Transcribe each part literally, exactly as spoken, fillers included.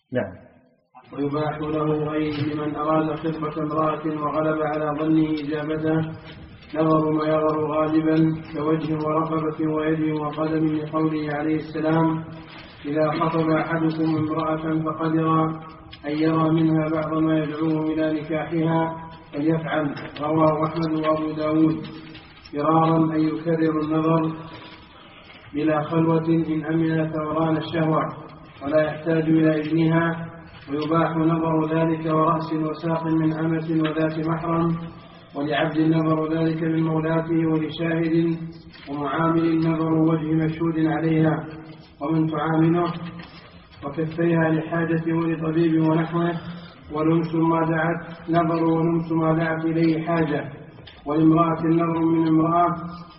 نعم. ويباح له أي لمن أراد خطبة امرأة وغلب على ظنه إجابته نظر ما يظهر غالبا كوجه ورقبة ويد وقدم لقوله عليه السلام إذا خطب أحدكم امرأة فقدر أن يرى منها بعض ما يدعوه إلى نكاحها فليفعل. رواه أحمد وأبو داود فرارا أن يكرر النظر بلا خلوة إن أمن ثوران الشهوة ولا يحتاج إلى إذنها. ويباح نظر ذلك ورأس وساق من أمة وذات محرم ولعبد نظر ذلك من مولاته ولشاهد ومعامل نظر وجه مشهود عليها ومن تعامله وكفيها لحاجة ولطبيب ونحوه ولمس ما دعت نظر ولمس ما دعت إليه حاجة والامرأة النظر من امرأة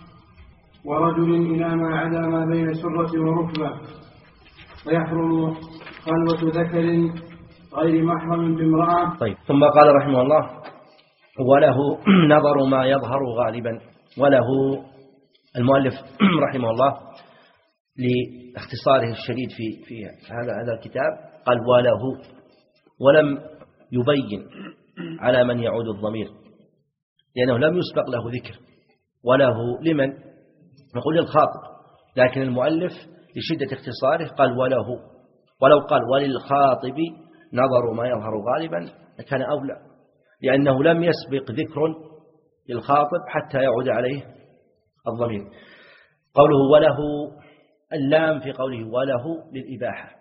ورجل إلى ما عدا ما بين سرة وركبة. ويحرم خلوة ذكر غير محرم بامرأة. طيب. ثم قال رحمه الله وله نظر ما يظهر غالبا. وله المؤلف رحمه الله لاختصاره الشديد في في هذا هذا الكتاب قال وله ولم يبين على من يعود الضمير لأنه لم يسبق له ذكر. وله لمن نقول للخاطب لكن المؤلف لشدة اختصاره قال وله ولو قال وللخاطب نظر ما يظهر غالبا كان أولى لأنه لم يسبق ذكر للخاطب حتى يعود عليه الضمير. قوله وله اللام في قوله وله للإباحة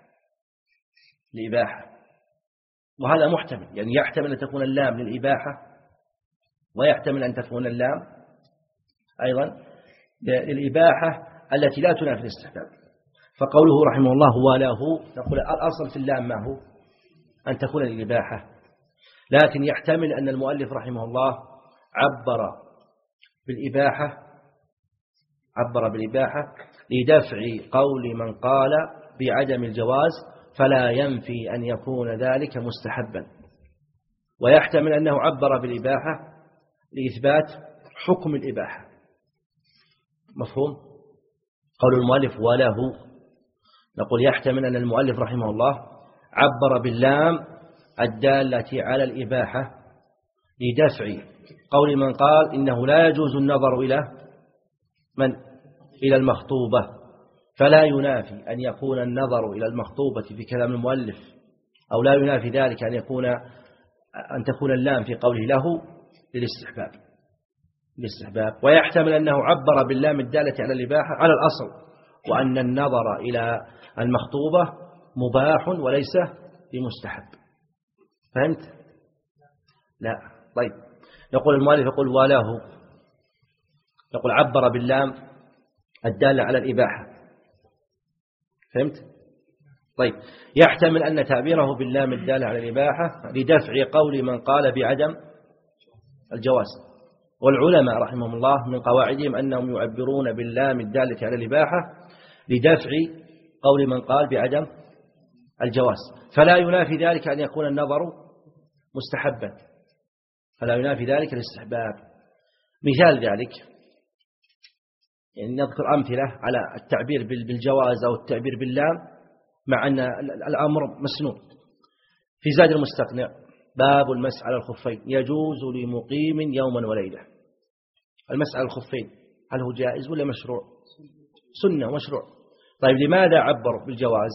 الإباحة وهذا محتمل يعني يحتمل أن تكون اللام للإباحة ويحتمل أن تكون اللام أيضا للإباحة التي لا تنافي الاستحباب. فقوله رحمه الله وله نقول الأصل في اللام ما هو أن تكون للإباحة لكن يحتمل أن المؤلف رحمه الله عبر بالإباحة عبر بالإباحة لدفع قول من قال بعدم الجواز فلا ينفي أن يكون ذلك مستحبا. ويحتمل أنه عبر بالإباحة لإثبات حكم الإباحة. مفهوم؟ قول المؤلف وله نقول يحتمل أن المؤلف رحمه الله عبر باللام الدالة على الإباحة لدفع قول من قال إنه لا يجوز النظر إلى من إلى المخطوبة فلا ينافي أن يكون النظر إلى المخطوبة في كلام المؤلف أو لا ينافي ذلك أن يكون أن تكون اللام في قوله له للاستحباب للاستحباب. ويحتمل أنه عبر باللام الدالة على الإباحة على الأصل وأن النظر إلى المخطوبة مباح وليس بمستحب. فهمت؟ لا. طيب. يقول المؤلف يقول وله يقول عبر باللام الدالة على الإباحة. فهمت؟ طيب. يحتمل أن تعبيره باللام الدالة على الإباحة لدفع قول من قال بعدم الجواز. والعلماء رحمهم الله من قواعدهم أنهم يعبرون باللام الدالة على الإباحة لدفع قول من قال بعدم الجواز فلا ينافي ذلك أن يكون النظر مستحبا فلا ينافي ذلك الاستحباب. مثال ذلك يعني نذكر أمثلة على التعبير بالجواز أو التعبير باللام مع أن الأمر مسنون. في زاد المستقنع باب المسح على الخفين يجوز لمقيم يوما وليلة. المسح على الخفين هل هو جائز ولا مشروع؟ سنة مشروع. طيب لماذا عبر بالجواز؟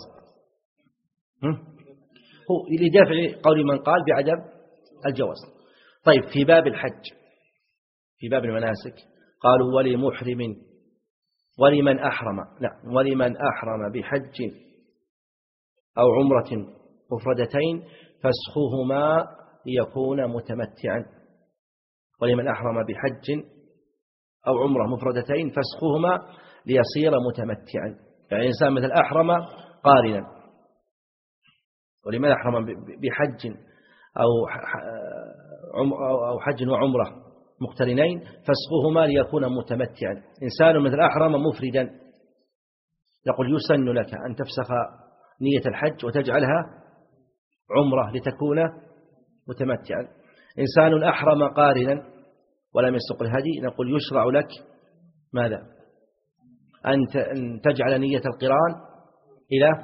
هو لدفع قول من قال بعدم الجواز. طيب في باب الحج في باب المناسك قالوا ولمحرم ولمن أحرم لا ولمن أحرم بحج أو عمرة مفردتين فسخهما ليكون متمتعا. ولمن أحرم بحج أو عمرة مفردتين فسخهما ليصير متمتعا. يعني إنسان مثل أحرم قارنا ولمن أحرم بحج أو أو حج وعمرة مقترنين فسخهما ليكون متمتعا. إنسان مثل أحرم مفردا يقول يسن لك أن تفسخ نية الحج وتجعلها عمرة لتكون متمتعا. إنسان أحرم قارنا ولم يسق الهدي نقول يشرع لك ماذا؟ أن تجعل نية القران إلى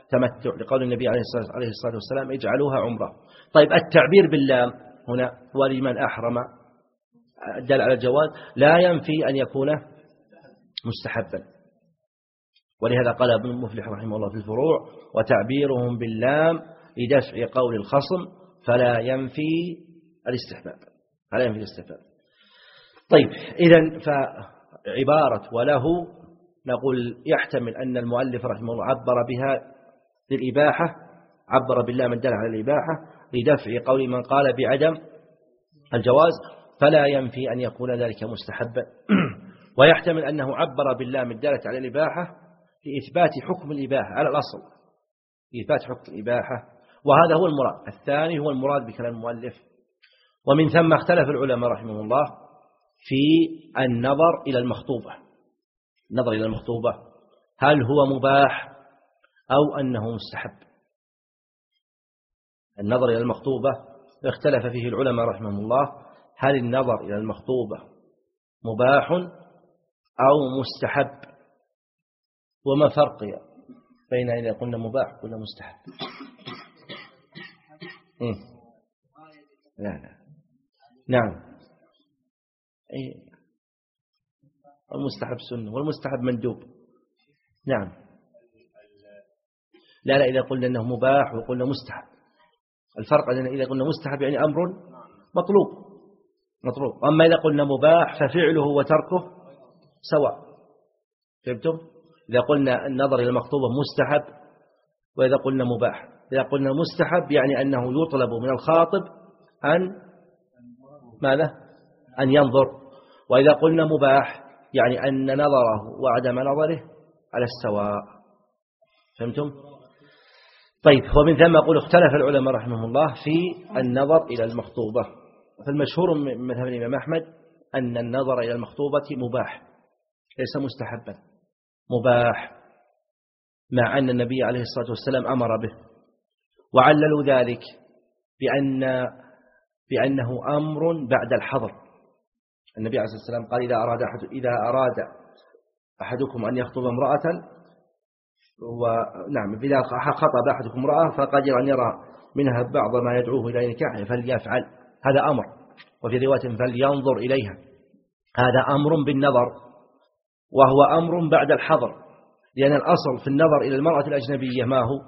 تمتع لقول النبي عليه الصلاة والسلام اجعلوها عمرة. طيب التعبير باللام هنا ولمن أحرم دل على الجواز لا ينفي أن يكون مستحبا، ولهذا قال ابن مفلح رحمه الله في الفروع وتعبيرهم باللام لدفع قول الخصم فلا ينفي الاستحباب فلا ينفي الاستحباب. طيب إذن فعبارة وله نقول يحتمل أن المؤلف رحمه الله عبر بها للإباحة، عبر بالله من دل على الإباحة لدفع قول من قال بعدم الجواز فلا ينفي أن يكون ذلك مستحبا. ويحتمل أنه عبر بالله من دلت على الإباحة لإثبات حكم الإباحة على الأصل، لإثبات حكم الإباحة، وهذا هو المراد. الثاني هو المراد بكلام المؤلف. ومن ثم اختلف العلماء رحمه الله في النظر إلى المخطوبة. النظر إلى المخطوبة هل هو مباح أو أنه مستحب؟ النظر إلى المخطوبة اختلف فيه العلماء رحمه الله، هل النظر إلى المخطوبة مباح أو مستحب؟ وما فرق بين إذا قلنا مباح قلنا مستحب؟ إيه؟ لا لا نعم إيه؟ المستحب سنة والمستحب مندوب. نعم لا لا إذا قلنا أنه مباح وقلنا مستحب الفرق أننا إذا قلنا مستحب يعني أمر مطلوب مطلوب، أما إذا قلنا مباح ففعله وتركه سواء. فهمتم؟ إذا قلنا النظر إلى المخطوبة مستحب وإذا قلنا مباح. إذا قلنا مستحب يعني أنه يطلب من الخاطب أن ماذا؟ أن ينظر. وإذا قلنا مباح يعني أن نظره وعدم نظره على السواء. فهمتم؟ طيب ومن ثم أقول اختلف العلماء رحمه الله في النظر إلى المخطوبة. فالمشهور من مذهب الإمام أحمد أن النظر إلى المخطوبة مباح ليس مستحبا، مباح، مع أن النبي عليه الصلاة والسلام أمر به، وعللوا ذلك بأن بأنه أمر بعد الحظر. النبي عليه الصلاة والسلام قال إذا أراد أحد إذا أراد أحدكم أن يخطب امرأة ونعم إذا خطب أحدكم امرأة فقدر أن يرى منها بعض ما يدعوه إلى نكاحه فليفعل، هذا أمر. وفي رواية فلينظر إليها، هذا أمر بالنظر، وهو أمر بعد الحظر، لأن الأصل في النظر إلى المرأة الأجنبية ما هو؟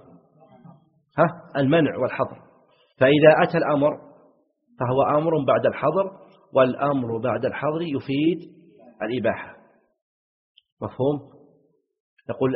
ها؟ المنع والحظر. فإذا أتى الأمر فهو أمر بعد الحظر، والأمر بعد الحظر يفيد الإباحة. مفهوم؟ يقول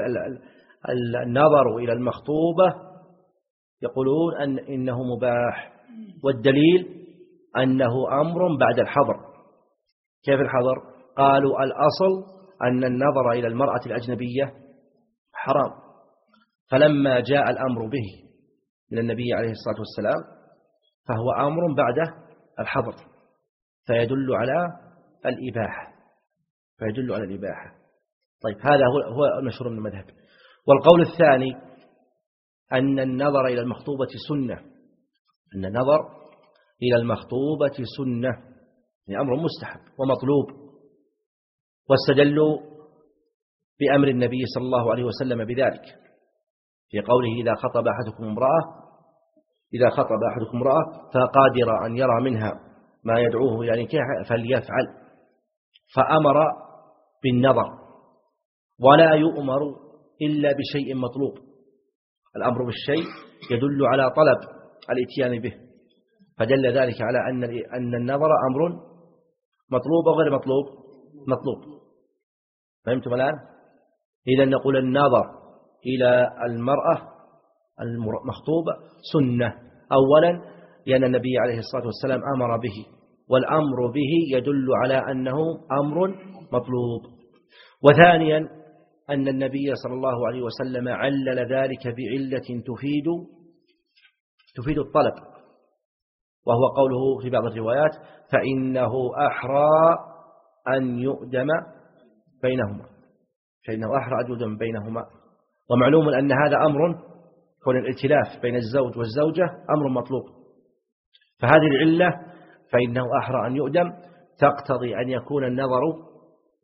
النظر إلى المخطوبة يقولون أن إنه مباح، والدليل أنه أمر بعد الحظر. كيف الحظر؟ قالوا الأصل أن النظر إلى المرأة الأجنبية حرام، فلما جاء الأمر به من النبي عليه الصلاة والسلام فهو أمر بعد الحظر، فيدل على الإباحة فيدل على الإباحة. طيب هذا هو هو المشهور من المذهب. والقول الثاني أن النظر إلى المخطوبة سنة، أن النظر إلى المخطوبة سنة يعني أمر مستحب ومطلوب، واستدلوا بأمر النبي صلى الله عليه وسلم بذلك في قوله إذا خطب أحدكم امرأة إذا خطب أحدكم امرأة فقادر أن يرى منها ما يدعوه إلى نكاحه فليفعل، فأمر بالنظر، ولا يؤمر إلا بشيء مطلوب. الأمر بالشيء يدل على طلب الاتيان به، فدل ذلك على أن أن النظر أمر مطلوب وغير مطلوب مطلوب. فهمتم الآن؟ إذا نقول النظر إلى المرأة المخطوبة سنة، أولا لأن النبي عليه الصلاة والسلام أمر به، والأمر به يدل على أنه أمر مطلوب. وثانيا أن النبي صلى الله عليه وسلم علل ذلك بعلة تفيد تفيد الطلب، وهو قوله في بعض الروايات فإنه أحرى أن يؤدم بينهما فإنه أحرى أن يؤدم بينهما. ومعلوم أن هذا أمر، كون الائتلاف بين الزوج والزوجة أمر مطلوب، فهذه العلة فإنه أحرى أن يؤدم تقتضي أن يكون النظر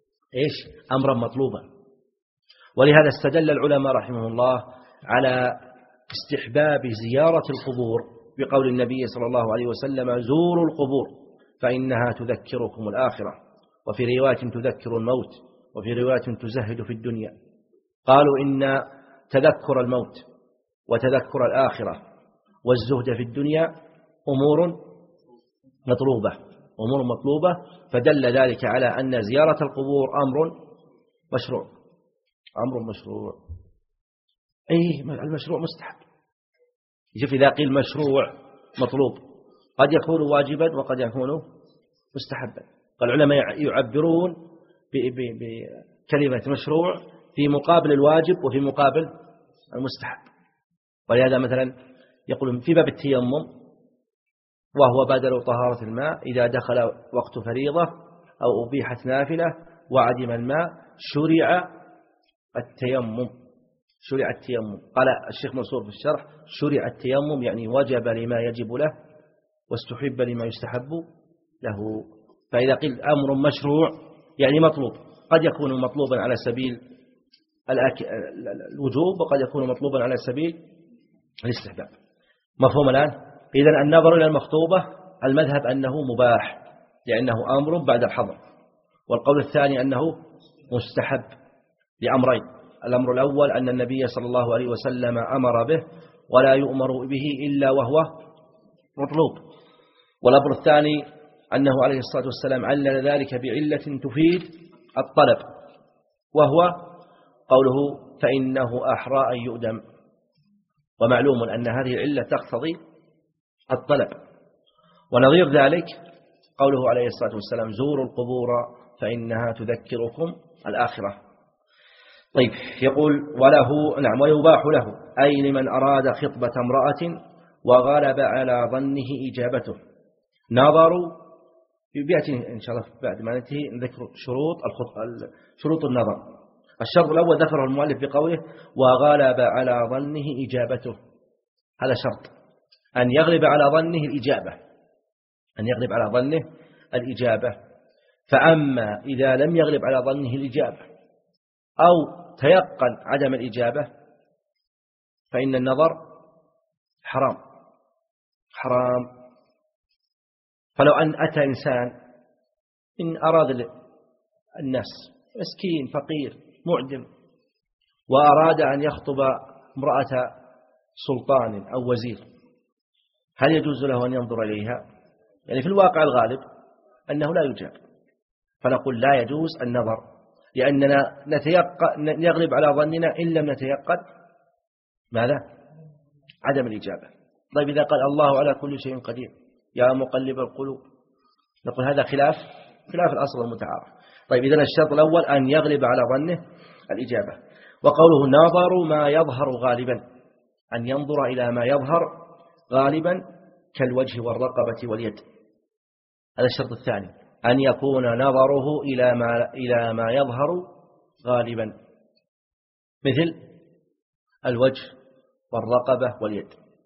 إيش؟ أمرا مطلوبا. ولهذا استدل العلماء رحمه الله على استحباب زيارة القبور بقول النبي صلى الله عليه وسلم زوروا القبور فإنها تذكركم الآخرة، وفي رواية تذكر الموت، وفي رواية تزهد في الدنيا. قالوا إن تذكر الموت وتذكر الآخرة والزهد في الدنيا أمور مطلوبة أمور مطلوبة فدل ذلك على أن زيارة القبور أمر مشروع أمر مشروع أي المشروع مستحب. شوف إذا قيل مشروع مطلوب قد يكون واجبا وقد يكون مستحبا. العلماء يعبرون بكلمة مشروع في مقابل الواجب وفي مقابل المستحب. ولهذا مثلا يقول في باب التيمم وهو بدل طهارة الماء إذا دخل وقت فريضة أو أبيحت نافلة وعدم الماء شرع التيمم شرع التيمم قال الشيخ منصور في الشرح شرع التيمم يعني وجب لما يجب له واستحب لما يستحب له. فإذا قيل أمر مشروع يعني مطلوب، قد يكون مطلوبا على سبيل الوجوب وقد يكون مطلوبا على سبيل الاستحباب. مفهوم الآن؟ إذن النظر إلى المخطوبة المذهب أنه مباح لأنه أمر بعد الحظر، والقول الثاني أنه مستحب لأمرين. الأمر الأول أن النبي صلى الله عليه وسلم أمر به ولا يؤمر به إلا وهو مطلوب، والأمر الثاني أنه عليه الصلاة والسلام علل ذلك بعلة تفيد الطلب وهو قوله فإنه أحرى أن يؤدم، ومعلوم أن هذه العلة تقتضي الطلب. ونظير ذلك قوله عليه الصلاة والسلام زوروا القبور فإنها تذكركم الآخرة. طيب يقول وله نعم ويباح له أي لمن أراد خطبة امرأة وغلب على ظنه إجابته. نظروا بيأتي إن شاء الله بعد ما ننتهي نذكر شروط شروط النظر. الشرط الأول ذكره المؤلف بقوله وغلب على ظنه إجابته، هذا شرط أن يغلب على ظنه الإجابة أن يغلب على ظنه الإجابة. فأما إذا لم يغلب على ظنه الإجابة أو تيقن عدم الإجابة فإن النظر حرام حرام. فلو أن أتى إنسان إن أراد الناس مسكين فقير معدم وأراد أن يخطب امرأة سلطان أو وزير، هل يجوز له أن ينظر إليها؟ يعني في الواقع الغالب أنه لا يجاب، فنقول لا يجوز النظر لأننا نتيقن يغلب على ظننا إن لم نتيقن ماذا؟ عدم الإجابة. طيب إذا قال الله على كل شيء قدير يا مقلب القلوب نقول هذا خلاف خلاف الأصل المتعارف. طيب إذن الشرط الأول أن يغلب على ظنه الإجابة. وقوله ناظر ما يظهر غالبا أن ينظر إلى ما يظهر غالبا كالوجه والرقبة واليد، هذا الشرط الثاني أن يكون نظره إلى ما إلى ما يظهر غالبا مثل الوجه والرقبة واليد.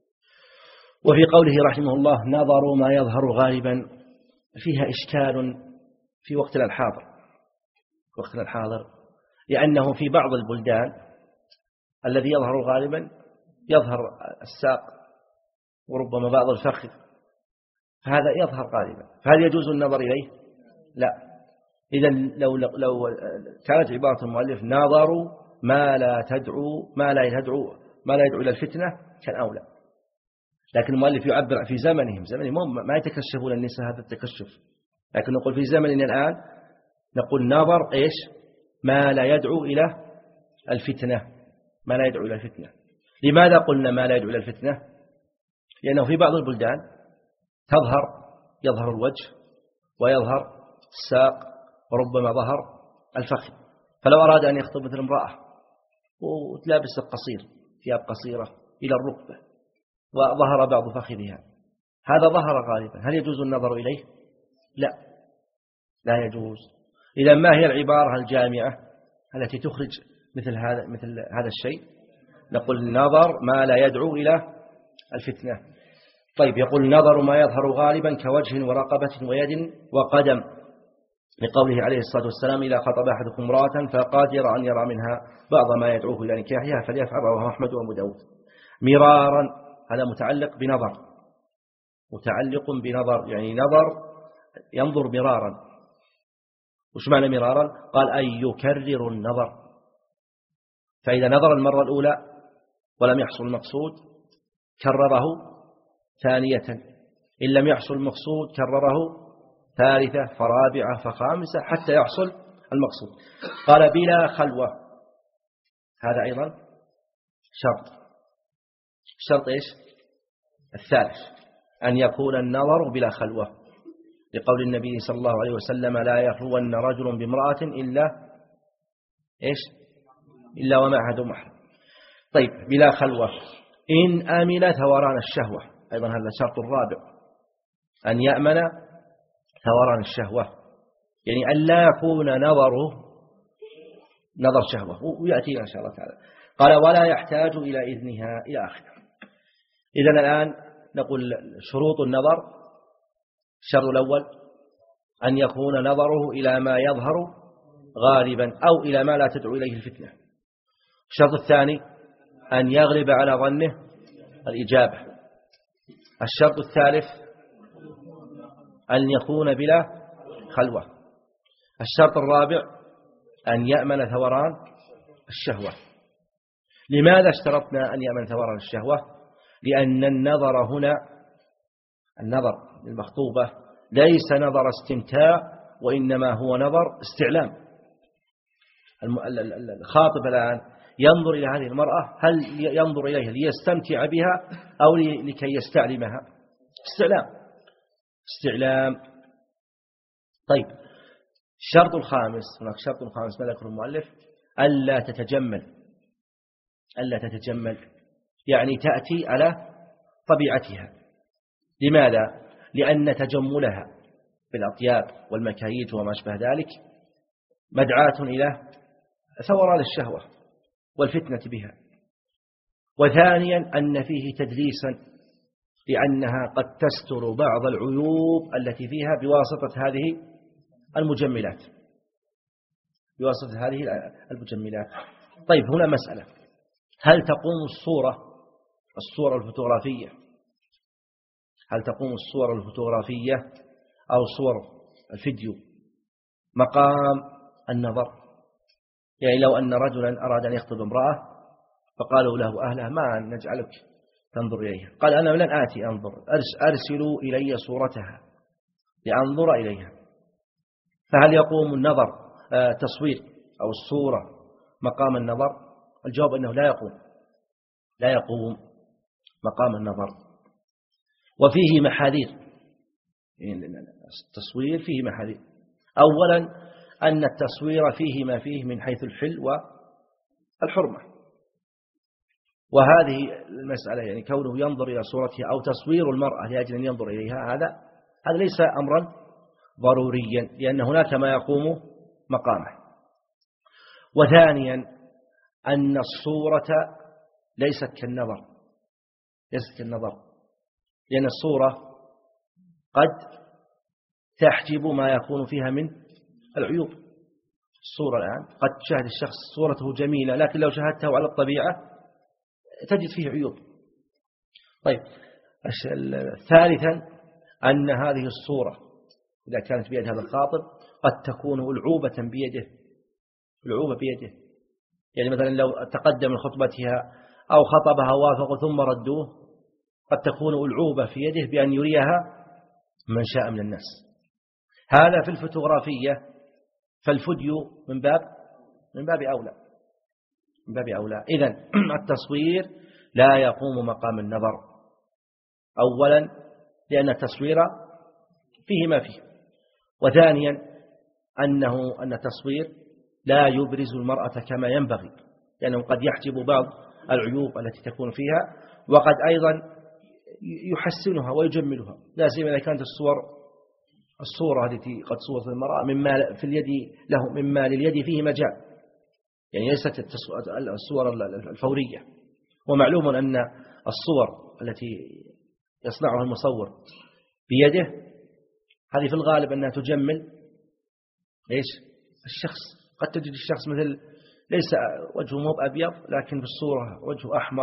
وفي قوله رحمه الله نظروا ما يظهر غالبا فيها إشكال في وقتنا الحاضر وقتنا الحاضر لأنه في بعض البلدان الذي يظهر غالبا يظهر الساق وربما بعض الفخذ، فهذا يظهر غالبا، فهل يجوز النظر إليه؟ لا. إذن لو لو كانت عبارة المؤلف ناظروا ما لا تدعو ما لا تدعو ما لا يدعو إلى الفتنة كان أولى، لكن المؤلف يعبر في زمنهم زمنهم ما يتكشفون النساء هذا التكشف، لكن نقول في زمننا الآن نقول نظر إيش ما لا يدعو إلى الفتنة ما لا يدعو إلى الفتنة. لماذا قلنا ما لا يدعو إلى الفتنة؟ لأنه في بعض البلدان تظهر يظهر الوجه ويظهر الساق وربما ظهر الفخذ، فلو أراد أن يخطب مثل امرأة وتلابس القصير ثياب قصيرة إلى الركبة وظهر بعض فخذها هذا ظهر غالبا، هل يجوز النظر إليه؟ لا لا يجوز. إذا ما هي العبارة الجامعة التي تخرج مثل هذا مثل هذا الشيء؟ نقول النظر ما لا يدعو إلى الفتنة. طيب يقول النظر ما يظهر غالبا كوجه ورقبة ويد وقدم لقوله عليه الصلاة والسلام إذا خطب أحدكم امرأة فقادر أن يرى منها بعض ما يدعوه إلى نكاحها فليفعل، رواه أحمد وأبو داود. مرارا هذا متعلق بنظر، متعلق بنظر يعني نظر ينظر مرارا. وش معنى مرارا؟ قال أن يكرر النظر، فإذا نظر المرة الأولى ولم يحصل المقصود كرره ثانية، إن لم يحصل المقصود كرره ثالثة فرابعة فخامسة حتى يحصل المقصود. قال بلا خلوة، هذا أيضا شرط. الشرط إيش؟ الثالث أن يكون النظر بلا خلوة، لقول النبي صلى الله عليه وسلم لا يخلون رجل بامرأة إلا إيش؟ إلا ومعها ذو محرم. طيب بلا خلوة إن أمن ثوران الشهوة، أيضا هذا الشرط الرابع، أن يأمن ثوران الشهوة، يعني أن لا يكون نظره نظر شهوة، ويأتي إن شاء الله تعالى. قال ولا يحتاج إلى إذنها إلى آخره. إذن الآن نقول شروط النظر: الشرط الأول أن يكون نظره إلى ما يظهر غالبا أو إلى ما لا تدعو إليه الفتنة. الشرط الثاني أن يغلب على ظنه الإجابة. الشرط الثالث أن يكون بلا خلوة. الشرط الرابع أن يأمن ثوران الشهوة. لماذا اشترطنا أن يأمن ثوران الشهوة؟ لأن النظر هنا، النظر للمخطوبة ليس نظر استمتاع، وإنما هو نظر استعلام. الخاطب الآن ينظر إلى هذه المرأة، هل ينظر إليها ليستمتع بها أو لكي يستعلمها؟ استعلام استعلام طيب الشرط الخامس، هناك شرط خامس ما ذكره المؤلف: ألا تتجمل. ألا تتجمل يعني تأتي على طبيعتها. لماذا؟ لأن تجملها بالأطياب والمكاييج وما أشبه ذلك مدعاة إلى ثوران الشهوة والفتنة بها. وثانيا أن فيه تدليسا، لأنها قد تستر بعض العيوب التي فيها بواسطة هذه المجملات بواسطة هذه المجملات. طيب هنا مسألة: هل تقوم الصورة الصورة الفوتوغرافية هل تقوم الصورة الفوتوغرافية أو صور الفيديو مقام النظر؟ يعني لو أن رجلا أراد أن يخطب امرأة فقالوا له أهله: ما نجعلك تنظر إليها. قال: أنا لن آتي أنظر، أرسلوا إلي صورتها لأنظر إليها. فهل يقوم النظر تصوير أو الصورة مقام النظر؟ الجواب أنه لا يقوم لا يقوم مقام النظر. وفيه محاذير، يعني التصوير فيه محاذير. أولا أن التصوير فيه ما فيه من حيث الحل والحرمة، وهذه المسألة يعني كونه ينظر إلى صورتها أو تصوير المرأة لأجل أن ينظر إليها، هذا هذا ليس أمرا ضروريا، لأن هناك ما يقوم مقامه. وثانيا أن الصورة ليست كالنظر ليست كالنظر لأن الصورة قد تحجب ما يكون فيها من العيوب. الصورة الآن قد تشاهد الشخص صورته جميلة، لكن لو شاهدته على الطبيعة تجد فيه عيوب. طيب ثالثا أن هذه الصورة إذا كانت بيد هذا الخاطب قد تكون ألعوبة بيده ألعوبة بيده يعني مثلا لو تقدم لخطبتها أو خطبها وافقوا ثم ردوه، قد تكون ألعوبة في يده بأن يريها من شاء من الناس. هذا في الفوتوغرافية، فالفيديو من باب من باب أولى من باب أولى. إذن التصوير لا يقوم مقام النظر، أولا لأن التصوير فيه ما فيه، وثانيا أنه أن التصوير لا يبرز المرأة كما ينبغي، لأنه قد يحجب بعض العيوب التي تكون فيها، وقد أيضا يحسنها ويجملها، لا سيما إذا كانت الصور الصورة التي قد صورت المرأة مما في اليد له مما لليد فيه مجال، يعني ليست الصور الفورية. ومعلوم أن الصور التي يصنعها المصور بيده هذه في الغالب أنها تجمل إيش الشخص. قد تجد الشخص مثل ليس وجهه مو أبيض، لكن في الصورة وجهه أحمر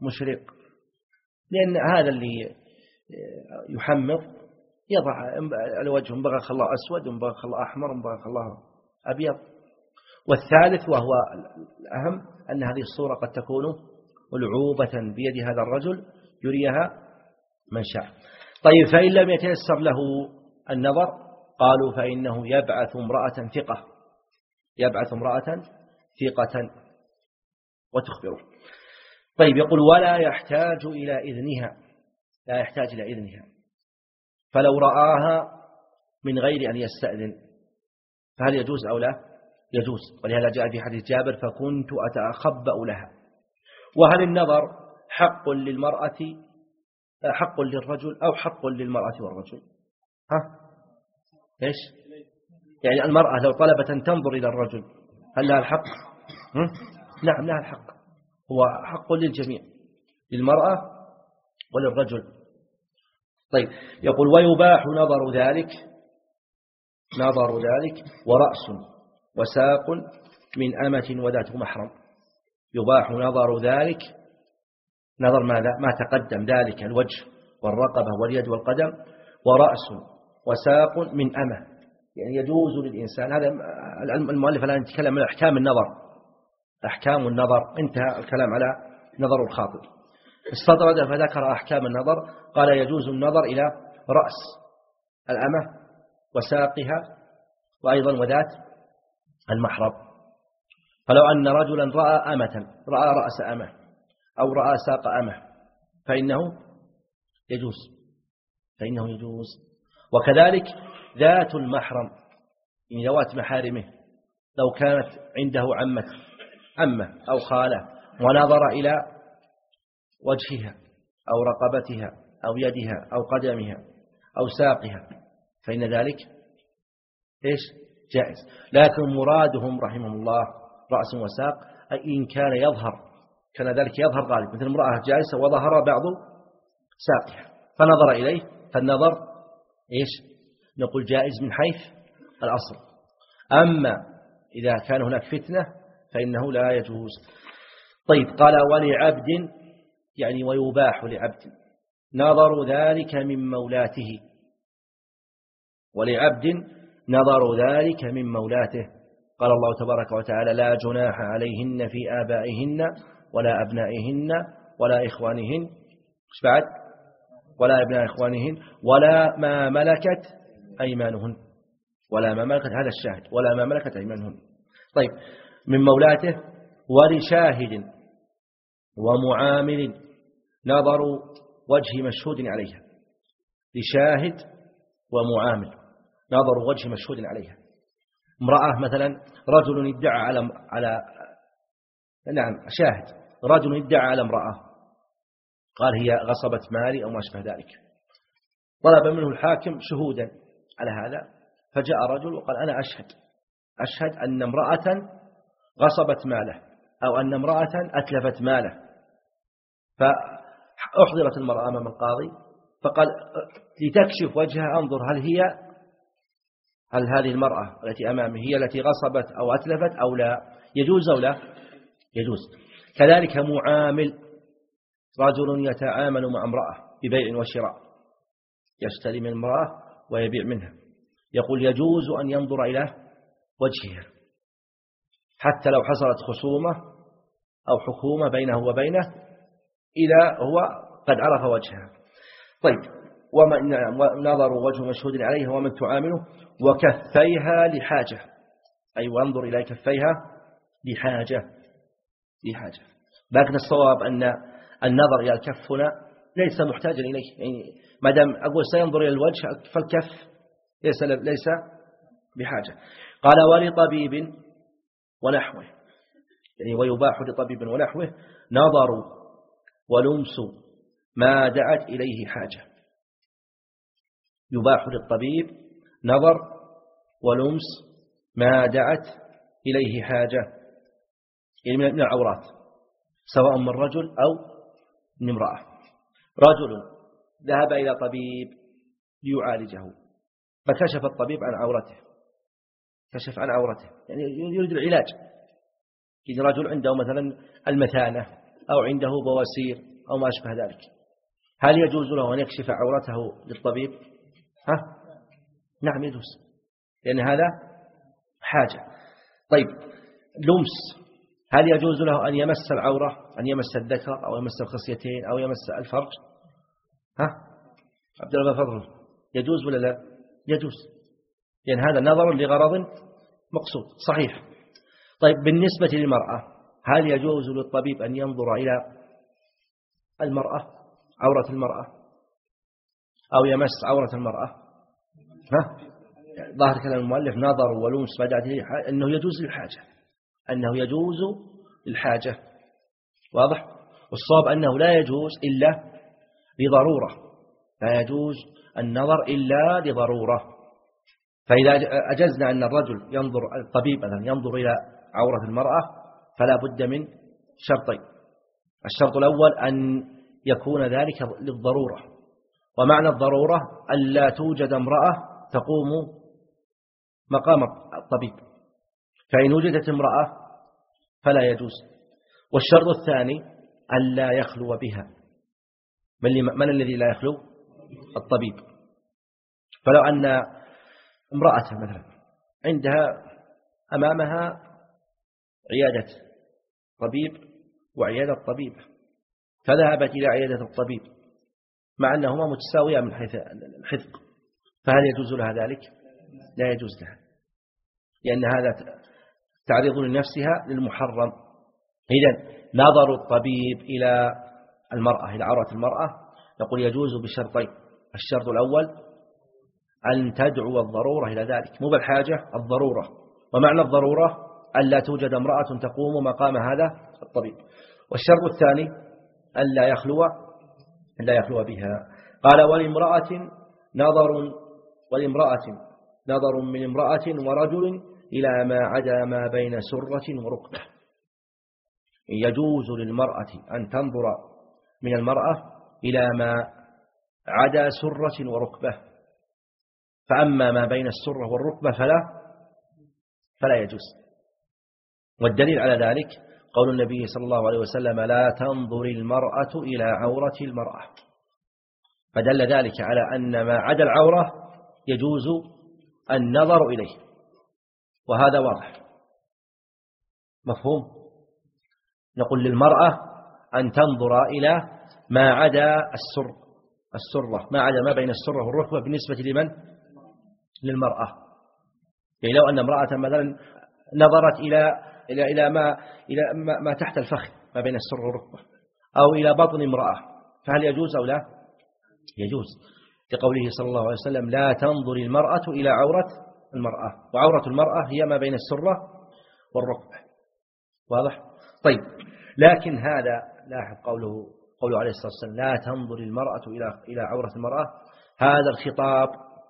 مشرق، لأن هذا اللي يحمض يضع الوجه مبغى خلاه أسود ومبغى خلاه أحمر ومبغى خلاه أبيض. والثالث وهو الأهم أن هذه الصورة قد تكون ملعوبة بيد هذا الرجل يريها من شاء. طيب فإن لم يتيسر له النظر قالوا فإنه يبعث امرأة ثقة، يبعث امرأة ثقة وتخبره. طيب يقول ولا يحتاج إلى إذنها، لا يحتاج إلى إذنها، فلو رآها من غير أن يستأذن فهل يجوز أو لا؟ يجوز، ولهذا جاء في حديث جابر فكنت أتخبأ لها. وهل النظر حق للمرأة حق للرجل أو حق للمرأة والرجل؟ ها؟ إيش؟ يعني المرأة لو طلبت أن تنظر إلى الرجل هل لها الحق؟ هم؟ نعم لها الحق، هو حق للجميع، للمرأة وللرجل. طيب يقول ويباح نظر ذلك، نظر ذلك ورأس وساق من أمة وذات محرم. يباح نظر ذلك، نظر ماذا؟ ما تقدم، ذلك الوجه والرقبة واليد والقدم، ورأس وساق من أمة، يعني يجوز للإنسان. هذا المؤلف الآن يتكلم عن أحكام النظر، أحكام النظر، انتهى الكلام على نظر الخاطب. استطرد فذكر أحكام النظر، قال يجوز النظر إلى رأس الأمة وساقها وأيضا وذات المحرم. فلو أن رجلا رأى أمة، رأى رأس أمة أو رأى ساق أمة فإنه يجوز، فإنه يجوز. وكذلك ذات المحرم من ذوات محارمه، لو كانت عنده عمة عمة أو خالة ونظر إلى وجهها أو رقبتها أو يدها أو قدمها أو ساقها فإن ذلك إيش؟ جائز. لكن مرادهم رحمهم الله رأس وساق أي إن كان يظهر، كان ذلك يظهر غالب، مثل امرأة جالسة وظهر بعض ساقها فنظر إليه، فالنظر إيش؟ نقول جائز من حيث الأصل. أما إذا كان هناك فتنة فإنه لا يجوز. طيب قال ولعبد، يعني ويباح لعبد نظر ذلك من مولاته، ولعبد نظر ذلك من مولاته. قال الله تبارك وتعالى لا جناح عليهن في آبائهن ولا أبنائهن ولا إخوانهن، مش بعد؟ ولا أبناء إخوانهن ولا ما ملكت أيمانهن، ولا ما ملكت، هذا الشاهد، ولا ما ملكت أيمانهن. طيب من مولاته. ولشاهد ومعامل نظر وجه مشهود عليها، لشاهد ومعامل نظر وجه مشهود عليها. امرأة مثلا رجل ادعى على على نعم شاهد، رجل ادعى على امرأة قال هي غصبت مالي أو ما أشبه ذلك، طلب منه الحاكم شهودا على هذا، فجاء رجل وقال أنا أشهد أشهد أن امرأة غصبت ماله أو أن امرأة أتلفت ماله. فأحضرت المرأة أمام القاضي فقال لتكشف وجهها انظر هل هي هل هذه المرأة التي أمامه هي التي غصبت أو أتلفت أو لا، يجوز أو لا يجوز. كذلك معامل، رجل يتعامل مع امرأة ببيع وشراء، يشتري من امرأة ويبيع منها، يقول يجوز أن ينظر إلى وجهها حتى لو حصلت خصومة أو حكومة بينه وبينه إذا هو قد عرف وجهها. طيب ومن نظر وجه مشهود عليه ومن تعامله. وكفيها لحاجة، أي وانظر إلى كفيها لحاجة لحاجة لكن الصواب أن النظر إلى الكف هنا ليس محتاجا إليه، يعني ما دام أقول سينظر إلى الوجه فالكف ليس ليس بحاجة. قال ولطبيب ونحوه، يعني ويباح لطبيب ونحوه نظر ولمس ما دعت إليه حاجة. يباح للطبيب نظر ولمس ما دعت إليه حاجة، يعني من العورات سواء من رجل أو من امرأة. رجل ذهب إلى طبيب ليعالجه فكشف الطبيب عن عورته، كشف عن عورته يعني يريد العلاج. إذا رجل عنده مثلا المثانة أو عنده بواسير أو ما أشبه ذلك، هل يجوز له أن يكشف عورته للطبيب؟ ها؟ نعم يجوز، لأن هذا حاجة. طيب لمس، هل يجوز له أن يمس العورة، أن يمس الذكر أو يمس الخصيتين أو يمس الفرج؟ ها؟ عبد الله فضل، يجوز ولا لا؟ يجوز، لأن هذا نظر لغرض مقصود. صحيح. طيب بالنسبة للمرأة، هل يجوز للطبيب أن ينظر إلى المرأة، عورة المرأة، أو يمس عورة المرأة؟ ها؟ ظاهر كلام المؤلف نظر ولمس بدأت أنه يجوز للحاجة، أنه يجوز للحاجة. واضح؟ والصواب أنه لا يجوز إلا لضرورة، لا يجوز النظر إلا لضرورة. فإذا أجزنا أن الرجل ينظر، الطبيب مثلا ينظر إلى عورة المرأة، فلا بد من شرطين. الشرط الأول أن يكون ذلك للضرورة، ومعنى الضرورة ألا توجد امرأة تقوم مقام الطبيب، فإن وجدت امرأة فلا يجوز. والشرط الثاني ألا يخلو بها. من الذي لا يخلو؟ الطبيب. فلو أن امرأة مثلا عندها أمامها عيادة طبيب وعيادة طبيب، فذهبت إلى عيادة الطبيب مع أنهما متساوية من حيث الحذق، فهل يجوز لها ذلك؟ لا يجوز لها، لأن هذا تعريض لنفسها للمحرم. إذن نظر الطبيب إلى المرأة، إلى عورة المرأة، نقول يجوز بشرطين. الشرط الأول أن تدعو الضرورة إلى ذلك، مو بالحاجة، الضرورة. ومعنى الضرورة ألا توجد امرأة تقوم مقام هذا الطبيب. والشرط الثاني ألا يخلو ألا يخلو بها. قال ولامرأة نظر ولامرأة نظر من امرأة ورجل إلى ما عدا ما بين سرة وركبة. يجوز للمرأة أن تنظر من المرأة إلى ما عدا سرة وركبة، فأما ما بين السرة والركبة فلا فلا يجوز. والدليل على ذلك قول النبي صلى الله عليه وسلم لا تنظر المرأة إلى عورة المرأة، فدل ذلك على أن ما عدا العورة يجوز النظر إليه، وهذا واضح مفهوم. نقول للمرأة أن تنظر إلى ما عدا السر السرة ما عدا ما بين السرة والركبة بالنسبة لمن؟ للمرأة. يعني لو أن امرأة مثلا نظرت إلى إلى إلى ما إلى ما, ما تحت الفخذ ما بين السرة والركبة، أو إلى بطن امرأة، فهل يجوز أو لا؟ يجوز، لقوله صلى الله عليه وسلم لا تنظر المرأة إلى عورة المرأة، وعورة المرأة هي ما بين السرة والركبة. واضح؟ طيب، لكن هذا لاحظ قوله قوله عليه الصلاة والسلام لا تنظر المرأة إلى إلى عورة المرأة، هذا الخطاب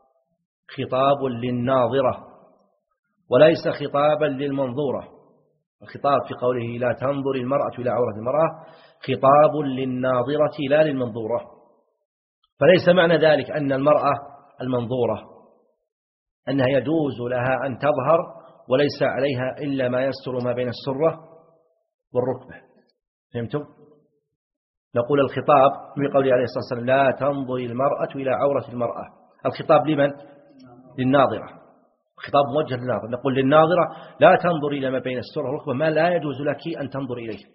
خطاب للناظرة وليس خطابا للمنظورة. الخطاب في قوله لا تنظر المرأة إلى عورة المرأة خطاب للناظرة لا للمنظورة، فليس معنى ذلك أن المرأة المنظورة أنها يجوز لها أن تظهر وليس عليها إلا ما يستر ما بين السرة والركبة. فهمتم؟ نقول الخطاب في قوله عليه الصلاة والسلام لا تنظر المرأة إلى عورة المرأة، الخطاب لمن؟ للناظرة، خطاب موجه للناظرة. نقول للناظرة لا تنظر إلى ما بين السرة والركبة، ما لا يجوز لك أن تنظر إليه،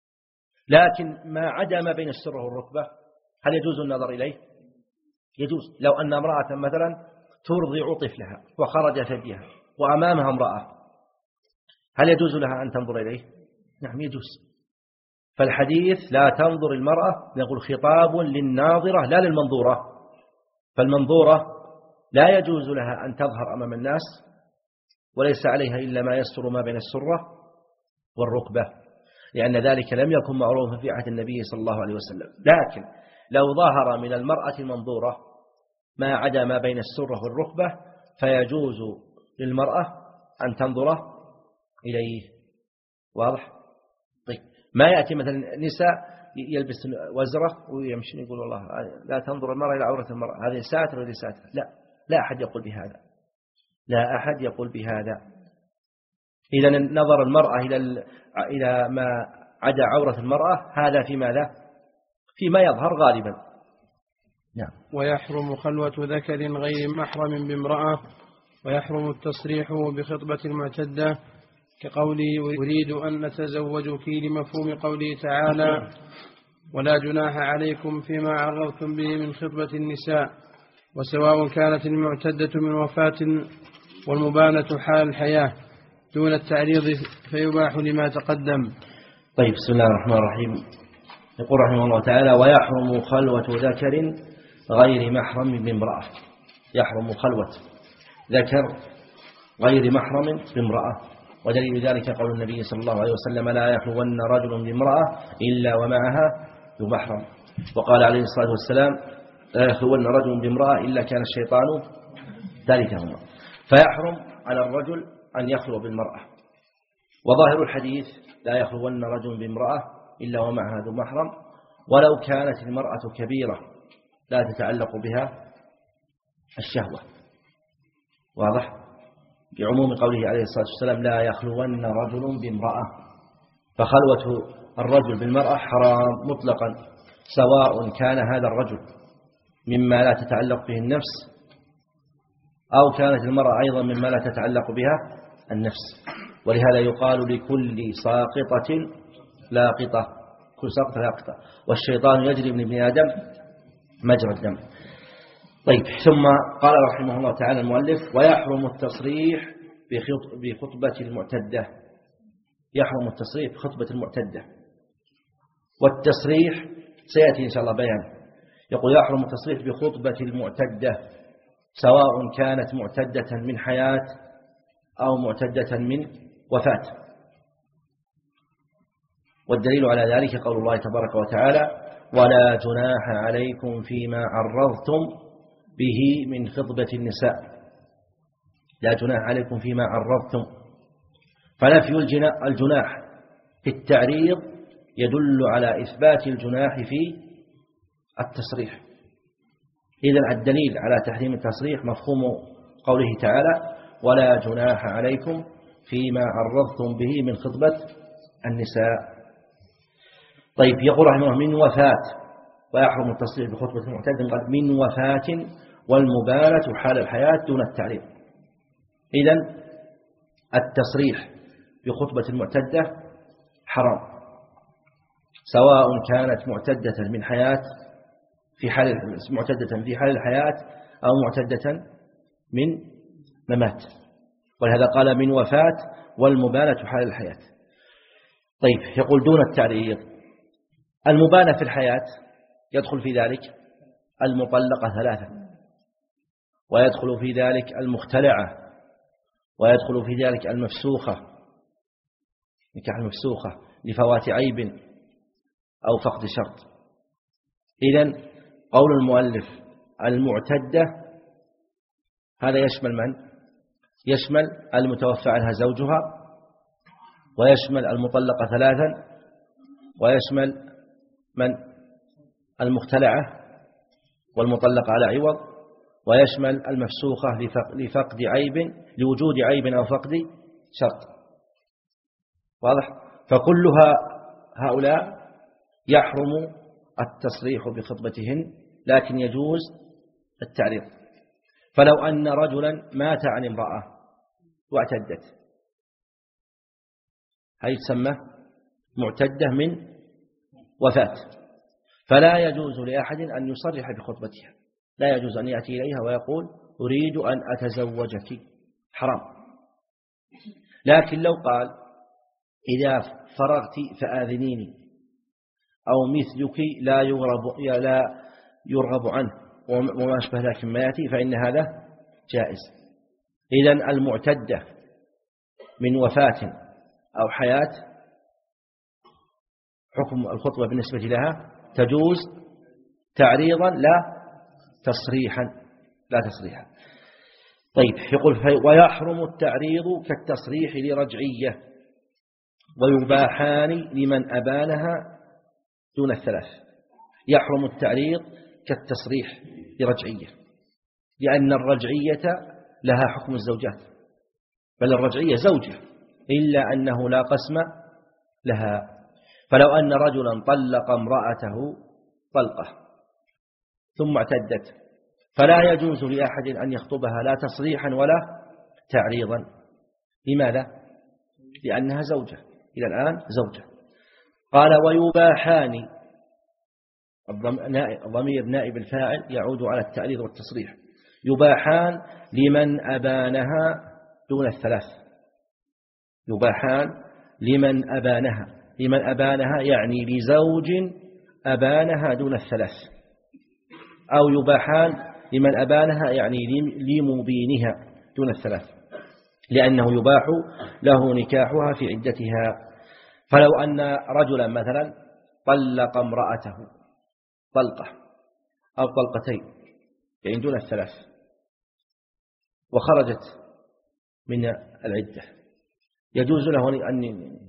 لكن ما عدا ما بين السرة والركبة هل يجوز النظر إليه؟ يجوز. لو أن امرأة مثلا ترضع طفلها وخرج ثديها وأمامها امرأة، هل يجوز لها أن تنظر إليه؟ نعم يجوز. فالحديث لا تنظر المرأة نقول خطاب للناظرة لا للمنظورة، فالمنظورة لا يجوز لها أن تظهر أمام الناس وليس عليها إلا ما يستر ما بين السرة والركبة، لأن ذلك لم يكن معروفا في عهد النبي صلى الله عليه وسلم. لكن لو ظهر من المرأة المنظورة ما عدا ما بين السرة والركبة فيجوز للمرأة أن تنظر إليه. واضح؟ طيب، ما يأتي مثلا نساء يلبس وزرة ويمشي يقول والله لا تنظر المرأة إلى عورة المرأة، هذه ساتر وهذه ساتر. لا، لا أحد يقول بهذا، لا أحد يقول بهذا. إذا نظر المرأة إلى إلى ما عدا عورة المرأة هذا في ماذا؟ فيما يظهر غالبا. نعم. ويحرم خلوة ذكر غير محرم بامرأة، ويحرم التصريح بخطبة المعتدة كقولي أريد أن نتزوجك لمفهوم قوله تعالى ولا جناح عليكم فيما عرضتم به من خطبة النساء، وسواء كانت المعتدة من وفاة والمبانة حال الحياة دون التعريض فيباح لما تقدم. طيب، بسم الله الرحمن الرحيم. يقول رحمه الله تعالى ويحرم خلوة ذكر غير محرم بامرأة. يحرم خلوة ذكر غير محرم بامرأة، ودليل ذلك قول النبي صلى الله عليه وسلم لا يخلون رجل بامرأة إلا ومعها ذو محرم، وقال عليه الصلاة والسلام لا يخلون رجل بامرأة إلا كان الشيطان ثالثهما. فيحرم على الرجل أن يخلو بالمرأة، وظاهر الحديث لا يخلون رجل بامرأة إلا ومعها ذو محرم، ولو كانت المرأة كبيرة لا تتعلق بها الشهوة. واضح؟ بعموم قوله عليه الصلاة والسلام لا يخلون رجل بامرأة، فخلوة الرجل بالمرأة حرام مطلقا، سواء كان هذا الرجل مما لا تتعلق به النفس أو كانت المرأة أيضا مما لا تتعلق بها النفس. ولهذا يقال لكل ساقطة لاقطة، كل ساقطة لاقطة، والشيطان يجري من ابن آدم مجرى الدم. طيب، ثم قال رحمه الله تعالى المؤلف ويحرم التصريح بخطبة المعتدة. يحرم التصريح بخطبة المعتدة، والتصريح سيأتي إن شاء الله بيان. يقول يحرم التصريح بخطبة المعتدة سواء كانت معتدة من حياة أو معتدة من وفاة، والدليل على ذلك قول الله تبارك وتعالى ولا جناح عليكم فيما عرضتم به من خطبة النساء. لا جناح عليكم فيما عرضتم، فنفي الجناح في التعريض يدل على إثبات الجناح في التصريح. إذن الدليل على تحريم التصريح مفهوم قوله تعالى ولا جناح عليكم فيما عرضتم به من خطبة النساء. طيب، يقول رحمه الله من وفاة، ويحرم التصريح بخطبة المعتدة من وفاة والمبالة حال الحياة دون التعريض. إذن التصريح بخطبة المعتدة حرام، سواء كانت معتدة من حياة في حال معتدة في حال الحياة أو معتدة من ممات، ولهذا قال من وفاة والمبالة حال الحياة. طيب، يقول دون التعريض. المبالة في الحياة يدخل في ذلك المطلقة ثلاثة، ويدخل في ذلك المختلعة، ويدخل في ذلك المفسوخة، نكاح المفسوخة لفوات عيب أو فقد شرط. إذن قول المؤلف المعتدة هذا يشمل من؟ يشمل المتوفى عنها زوجها، ويشمل المطلقة ثلاثا، ويشمل من؟ المختلعة والمطلقة على عوض، ويشمل المفسوخة لفقد عيب لوجود عيب أو فقد شرط. واضح؟ فكلها هؤلاء يحرم التصريح بخطبتهن، لكن يجوز التعريض. فلو أن رجلا مات عن امرأة واعتدت، هذه تسمى معتدة من وفاة، فلا يجوز لأحد أن يصرح بخطبتها، لا يجوز أن يأتي إليها ويقول أريد أن أتزوجك، حرام. لكن لو قال إذا فرغت فآذنيني أو مثلك لا يرغب, لا يرغب عنه وما أشبه ذلك مما يأتي، فإن هذا جائز. إذن المعتدة من وفاة أو حياة حكم الخطبة بالنسبة لها تجوز تعريضا لا تصريحا، لا تصريحا. طيب، يقول ويحرم التعريض كالتصريح لرجعية، ويباحان لمن أبانها دون الثلاث. يحرم التعريض كالتصريح لرجعية، لأن الرجعية لها حكم الزوجات، بل الرجعية زوجة، إلا أنه لا قسم لها. فلو أن رجلا طلق امرأته طلقة ثم اعتدت، فلا يجوز لأحد أن يخطبها لا تصريحا ولا تعريضا. لماذا؟ لأنها زوجة، إلى الآن زوجة. قال ويباحان، الضمير نائب الفاعل يعود على التعريض والتصريح. يباحان لمن أبانها دون الثلاث، يباحان لمن أبانها، لمن أبانها يعني لزوج أبانها دون الثلاث، أو يباحان لمن أبانها يعني لمبينها دون الثلاث، لأنه يباح له نكاحها في عدتها. فلو أن رجلا مثلا طلق امرأته طلقة أو طلقتين يعني دون الثلاث وخرجت من العدة، يجوز له أن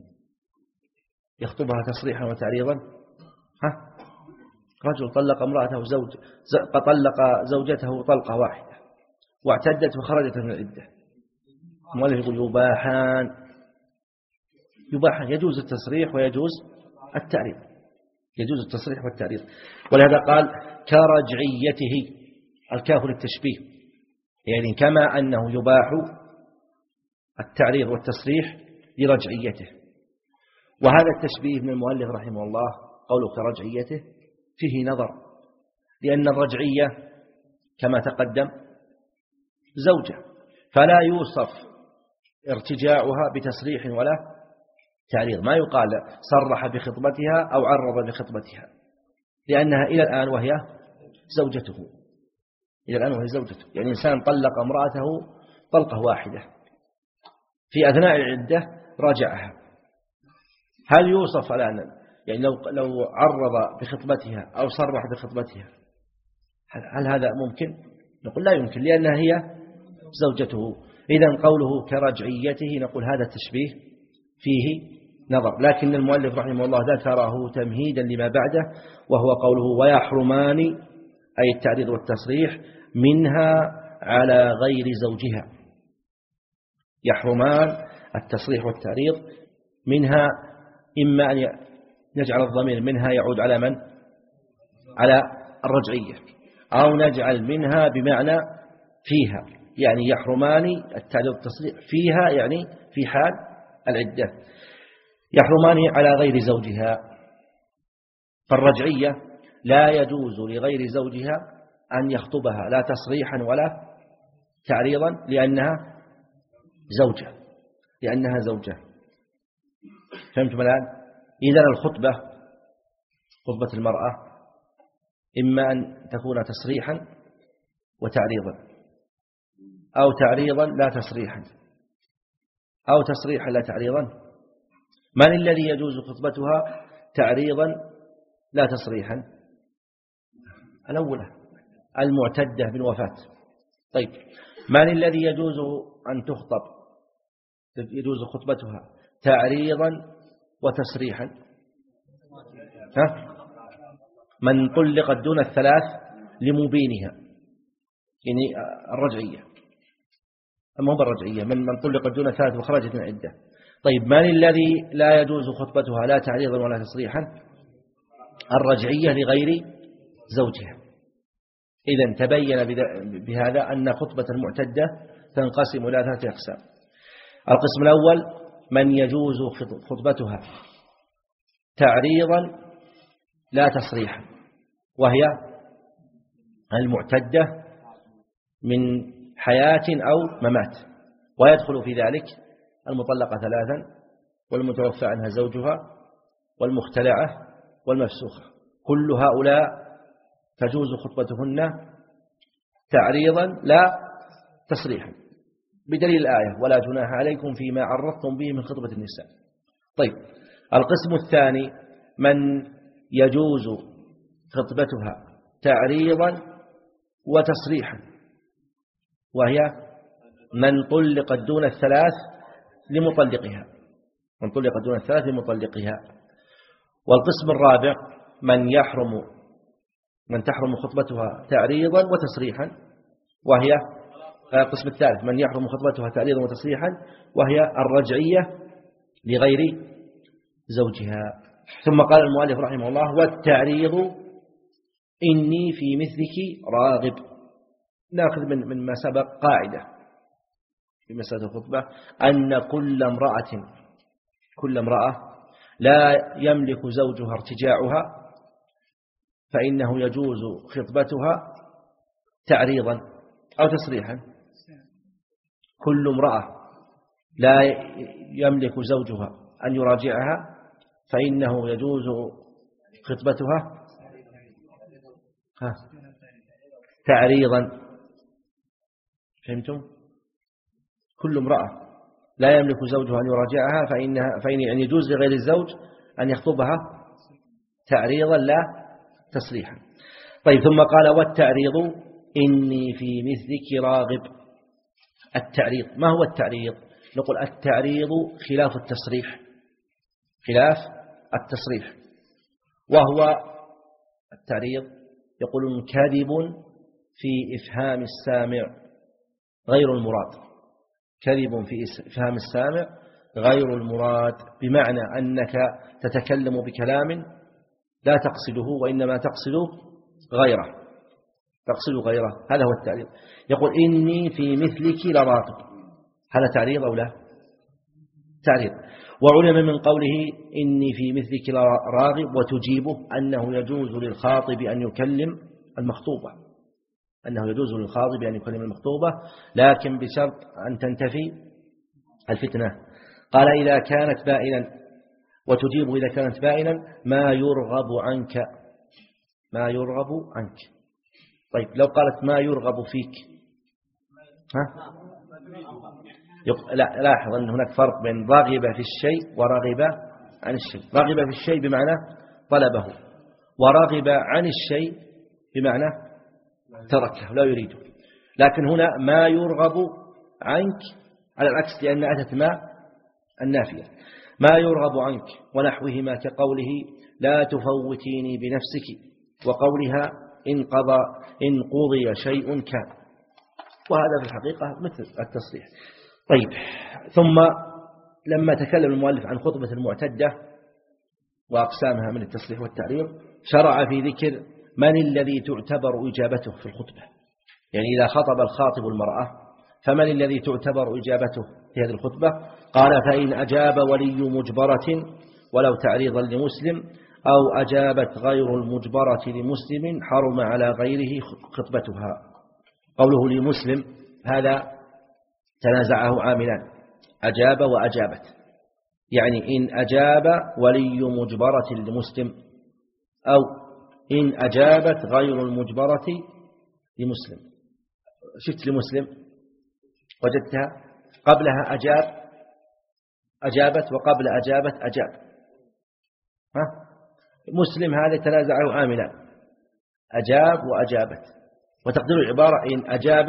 يخطبها تصريحا وتعريضا؟ ها؟ رجل طلق امرأته زوج طلق زوجته طلقة واحدة واعتدت وخرجت من العدة، المؤلف يقول يباحان، يباحان يجوز التصريح ويجوز التعريض، يجوز التصريح والتعريض. ولهذا قال كرجعيته، الكاف للتشبيه، يعني كما أنه يباح التعريض والتصريح لرجعيته. وهذا التشبيه من المؤلف رحمه الله قوله كرجعيته فيه نظر، لأن الرجعية كما تقدم زوجة، فلا يوصف ارتجاعها بتصريح ولا تعريض، ما يقال صرح بخطبتها أو عرض بخطبتها، لأنها إلى الآن وهي زوجته، إلى الآن وهي زوجته. يعني إنسان طلق امرأته طلقة واحدة في أثناء العدة رجعها، هل يوصف الآن يعني لو لو عرض بخطبتها أو صرح بخطبتها هل هذا ممكن؟ نقول لا يمكن، لأنها هي زوجته. إذن قوله كرجعيته نقول هذا التشبيه فيه نظر، لكن المؤلف رحمه الله ذكره تمهيدا لما بعده، وهو قوله ويحرمان أي التعريض والتصريح منها على غير زوجها. يحرمان التصريح والتعريض منها، إما أن نجعل الضمير منها يعود على من؟ على الرجعية، أو نجعل منها بمعنى فيها، يعني يحرمان التعريض والتصريح فيها يعني في حال العدة، يحرمان على غير زوجها. فالرجعية لا يجوز لغير زوجها أن يخطبها لا تصريحا ولا تعريضا، لأنها زوجة، لأنها زوجة. فهمتم الآن؟ إذن الخطبة، خطبة المرأة إما أن تكون تصريحا وتعريضا، أو تعريضا لا تصريحا، أو تصريحا لا تعريضا. من الذي يجوز خطبتها تعريضا لا تصريحا؟ الأولى المعتدة بالوفاة. طيب من الذي يجوز أن تخطب يجوز خطبتها تعريضا وتصريحا؟ ها؟ من طلقت دون الثلاث لمبينها، يعني الرجعية، أما هو الرجعية من من طلقت دون الثلاث وخرجت من العدة. طيب من الذي لا يجوز خطبتها لا تعريضا ولا تصريحا؟ الرجعية لغير زوجها. إذن تبين بهذا أن خطبة المعتدة تنقسم إلى ثلاثة أقسام. القسم الأول من يجوز خطبتها تعريضا لا تصريحا، وهي المعتدة من حياة أو ممات، ويدخل في ذلك المطلقة ثلاثا والمتوفى عنها زوجها والمختلعة والمفسوخة، كل هؤلاء تجوز خطبتهن تعريضا لا تصريحا بدليل الآية ولا جناح عليكم فيما عرضتم به من خطبة النساء. طيب القسم الثاني من يجوز خطبتها تعريضا وتصريحا، وهي من طلقت دون الثلاث لمطلقها، من طلقت دون الثلاث لمطلقها. والقسم الرابع من يحرم من تحرم خطبتها تعريضا وتصريحا، وهي القسم الثالث من يحرم خطبتها تعريضا وتصريحا، وهي الرجعية لغير زوجها. ثم قال المؤلف رحمه الله والتعريض إني في مثلك راغب. نأخذ من من ما سبق قاعدة في مسألة الخطبة أن كل امرأة كل امرأة لا يملك زوجها ارتجاعها فإنه يجوز خطبتها تعريضا أو تصريحا. كل امرأة لا يملك زوجها أن يراجعها فإنه يجوز خطبتها تعريضا. فهمتم؟ كل امرأة لا يملك زوجها أن يراجعها فإنها فإن يعني يجوز لغير الزوج أن يخطبها تعريضا لا تصريحا. طيب ثم قال والتعريض إني في مثلك راغب. التعريض ما هو التعريض؟ نقول التعريض خلاف التصريح، خلاف التصريح، وهو التعريض يقولون كذب في إفهام السامع غير المراد، كذب في إفهام السامع غير المراد، بمعنى أنك تتكلم بكلام لا تقصده وإنما تقصد غيره، تقصد غيره، هذا هو التعريض. يقول إني في مثلك لراغب، هذا تعريض أو لا؟ تعريض. وعلم من قوله إني في مثلك لراغب وتجيبه أنه يجوز للخاطب أن يكلم المخطوبة، أنه يجوز للخاطب أن يكلم المخطوبة لكن بشرط أن تنتفي الفتنة. قال إذا كانت بائنا، وتجيب إذا كانت بائنا ما يرغب عنك، ما يرغب عنك. طيب لو قالت ما يرغب فيك، ها؟ لا، لاحظ أن هناك فرق بين راغب في الشيء ورغب عن الشيء. راغب في الشيء بمعنى طلبه، ورغب عن الشيء بمعنى تركه لا يريده. لكن هنا ما يرغب عنك على العكس، لأن أتت ما النافية، ما يرغب عنك ونحوهما كقوله لا تفوتيني بنفسك، وقولها إن قضى إن قضي شيء كان، وهذا في الحقيقة مثل التصريح. طيب ثم لما تكلم المؤلف عن خطبة المعتدة وأقسامها من التصريح والتعريض شرع في ذكر من الذي تعتبر إجابته في الخطبة. يعني إذا خطب الخاطب المرأة فمن الذي تعتبر إجابته في هذه الخطبة؟ قال فإن أجاب ولي مجبرة ولو تعريضا لمسلم أو أجابت غير المجبرة لمسلم حرم على غيره خطبتها. قوله لمسلم هذا تنازعه عاملان، أجاب وأجابت، يعني إن أجاب ولي مجبرة لمسلم أو إن أجابت غير المجبرة لمسلم. شفت لمسلم وجدتها قبلها أجاب أجابت وقبل أجابت أجاب. ها؟ مسلم هذا تنازعه عاملان، أجاب وأجابت، وتقدير العبارة إن أجاب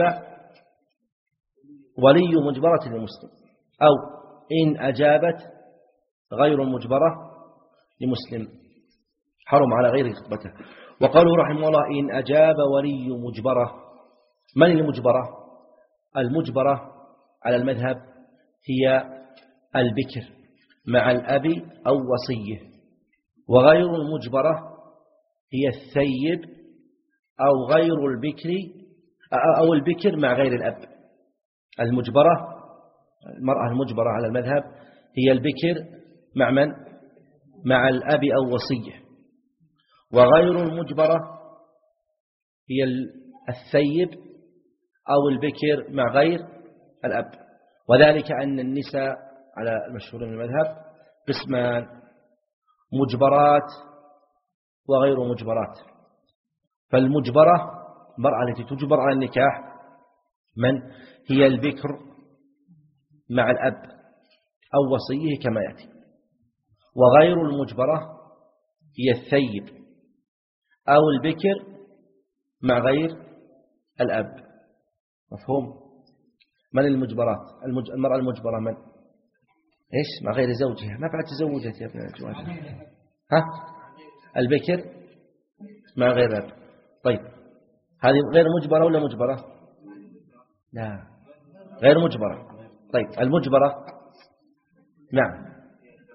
ولي مجبرة لمسلم أو إن أجابت غير مجبرة لمسلم حرم على غيره خطبته. وقالوا رحمه الله إن أجاب ولي مجبرة. من المجبرة؟ المجبرة على المذهب هي البكر مع الأب أو وصيه، وغير المجبرة هي الثيب أو غير البكر أو البكر مع غير الأب. المجبرة المرأة المجبرة على المذهب هي البكر مع من؟ مع الأب أو وصيه، وغير المجبرة هي الثيب أو البكر مع غير الأب. وذلك أن النساء على المشهور من المذهب قسمان: مجبرات وغير مجبرات. فالمجبرة المرأة التي تجبر على النكاح من هي البكر مع الأب أو وصيه كما يأتي، وغير المجبرة هي الثيب أو البكر مع غير الأب. مفهوم؟ من المجبرات؟ المج... المرأة المجبرة من؟ إيش؟ مع غير زوجها، ما بعد تزوجت يا ابن الجواد. ها؟ البكر مع غير الأب. طيب هذه غير مجبرة ولا مجبرة؟ لا، غير مجبرة. طيب المجبرة نعم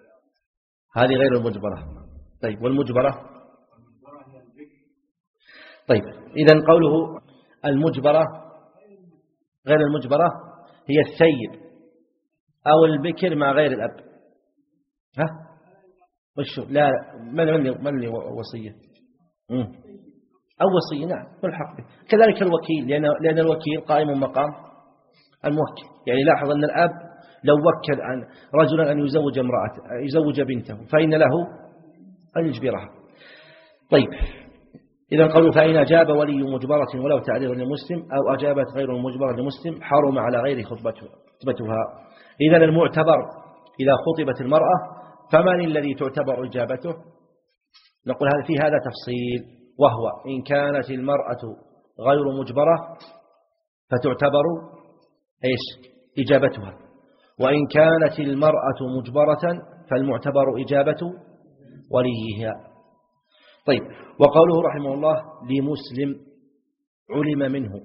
هذه غير المجبرة. طيب والمجبرة؟ طيب إذن قوله المجبرة غير المجبرة هي الثيب أو البكر مع غير الأب. ها وشو لا من من من لي وصية مم. أو وصية نعم والحق به. كذلك الوكيل لأن لأن الوكيل قائم مقام الموكل. يعني لاحظ أن الأب لو وكل عن رجلا أن يزوج امرأته يزوج بنته فإن له أن يجبرها. طيب إذا قالوا فإن أجاب ولي مجبرة ولو تعريضا لمسلم أو أجابت غير المجبرة لمسلم حرم على غير خطبتها. إذا المعتبر إذا خطبت المرأة فمن الذي تعتبر إجابته؟ نقول هذا في هذا تفصيل، وهو إن كانت المرأة غير مجبرة فتعتبر إيش إجابتها، وإن كانت المرأة مجبرة فالمعتبر إجابة وليها. طيب وقوله رحمه الله لمسلم علم منه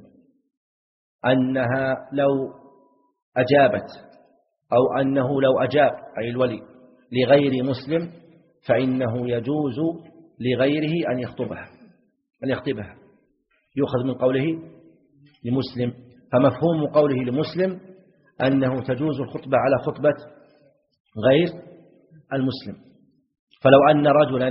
أنها لو أجابت أو أنه لو أجاب أي الولي لغير مسلم فإنه يجوز لغيره أن يخطبها أن يخطبها يؤخذ من قوله لمسلم. فمفهوم قوله لمسلم أنه تجوز الخطبة على خطبة غير المسلم. فلو أن رجلا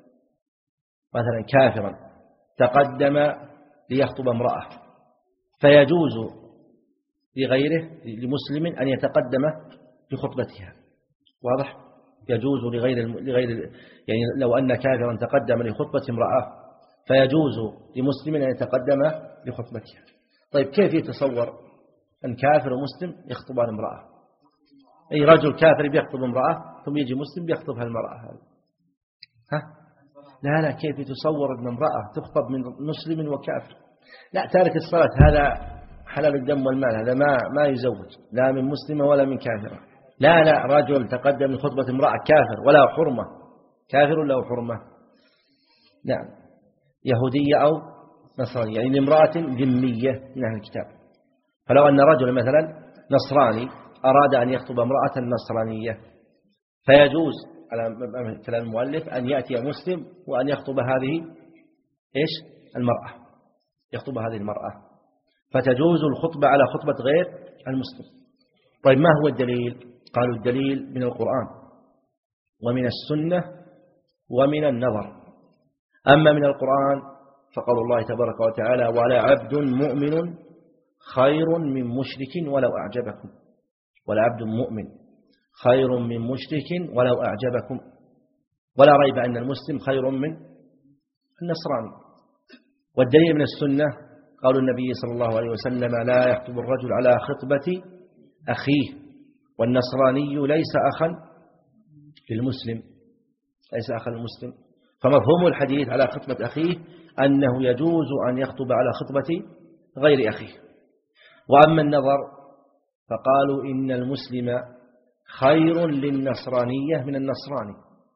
مثلا كافرا تقدم ليخطب امرأة فيجوز لغيره لمسلم أن يتقدم لخطبتها. واضح؟ يجوز لغير لغير يعني لو أن كافرا تقدم لخطبة امرأة فيجوز لمسلم أن يتقدم لخطبتها. طيب كيف يتصور أن كافر ومسلم يخطبان امرأة؟ أي رجل كافر بيخطب امرأة ثم يجي مسلم بيخطبها المرأة هذه. ها؟ لا لا كيف يتصور أن امرأة تخطب من مسلم وكافر؟ لا تارك الصلاة هذا حلال الدم والمال هذا ما ما يزوج لا من مسلمة ولا من كافرة. لا لا رجل تقدم لخطبة امرأة كافر ولا حرمة كافر له حرمة نعم يهودية أو نصرانية يعني لامرأة ذمية من أهل الكتاب. فلو أن رجل مثلا نصراني أراد أن يخطب امرأة نصرانية فيجوز على كلام المؤلف أن يأتي مسلم وأن يخطب هذه إيش المرأة يخطب هذه المرأة فتجوز الخطبة على خطبة غير المسلم. طيب ما هو الدليل؟ قالوا الدليل من القرآن ومن السنة ومن النظر. أما من القرآن فقال الله تبارك وتعالى ولا عبد مؤمن خير من مشرك ولو أعجبكم ولا عبد مؤمن خير من مشرك ولو أعجبكم ولا ريب أن المسلم خير من النصراني. والدليل من السنة قالوا النبي صلى الله عليه وسلم لا يخطب الرجل على خطبة أخيه والنصراني ليس أخا للمسلم ليس أخا للمسلم. فمفهوم الحديث على خطبة أخيه أنه يجوز أن يخطب على خطبة غير أخيه. وأما النظر فقالوا إن المسلم خير للنصرانية من النصراني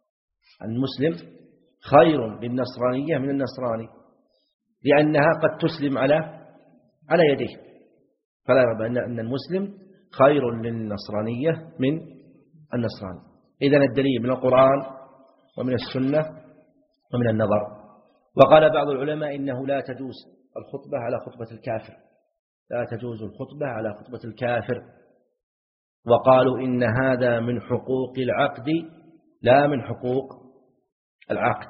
المسلم خير للنصرانية من النصراني لأنها قد تسلم على على يديه. فلا ريب أن المسلم خير للنصرانية من النصراني. إذن الدليل من القرآن ومن السنة ومن النظر. وقال بعض العلماء إنه لا تجوز الخطبة على خطبة الكافر لا تجوز الخطبة على خطبة الكافر. وقالوا إن هذا من حقوق العقد لا من حقوق العقد.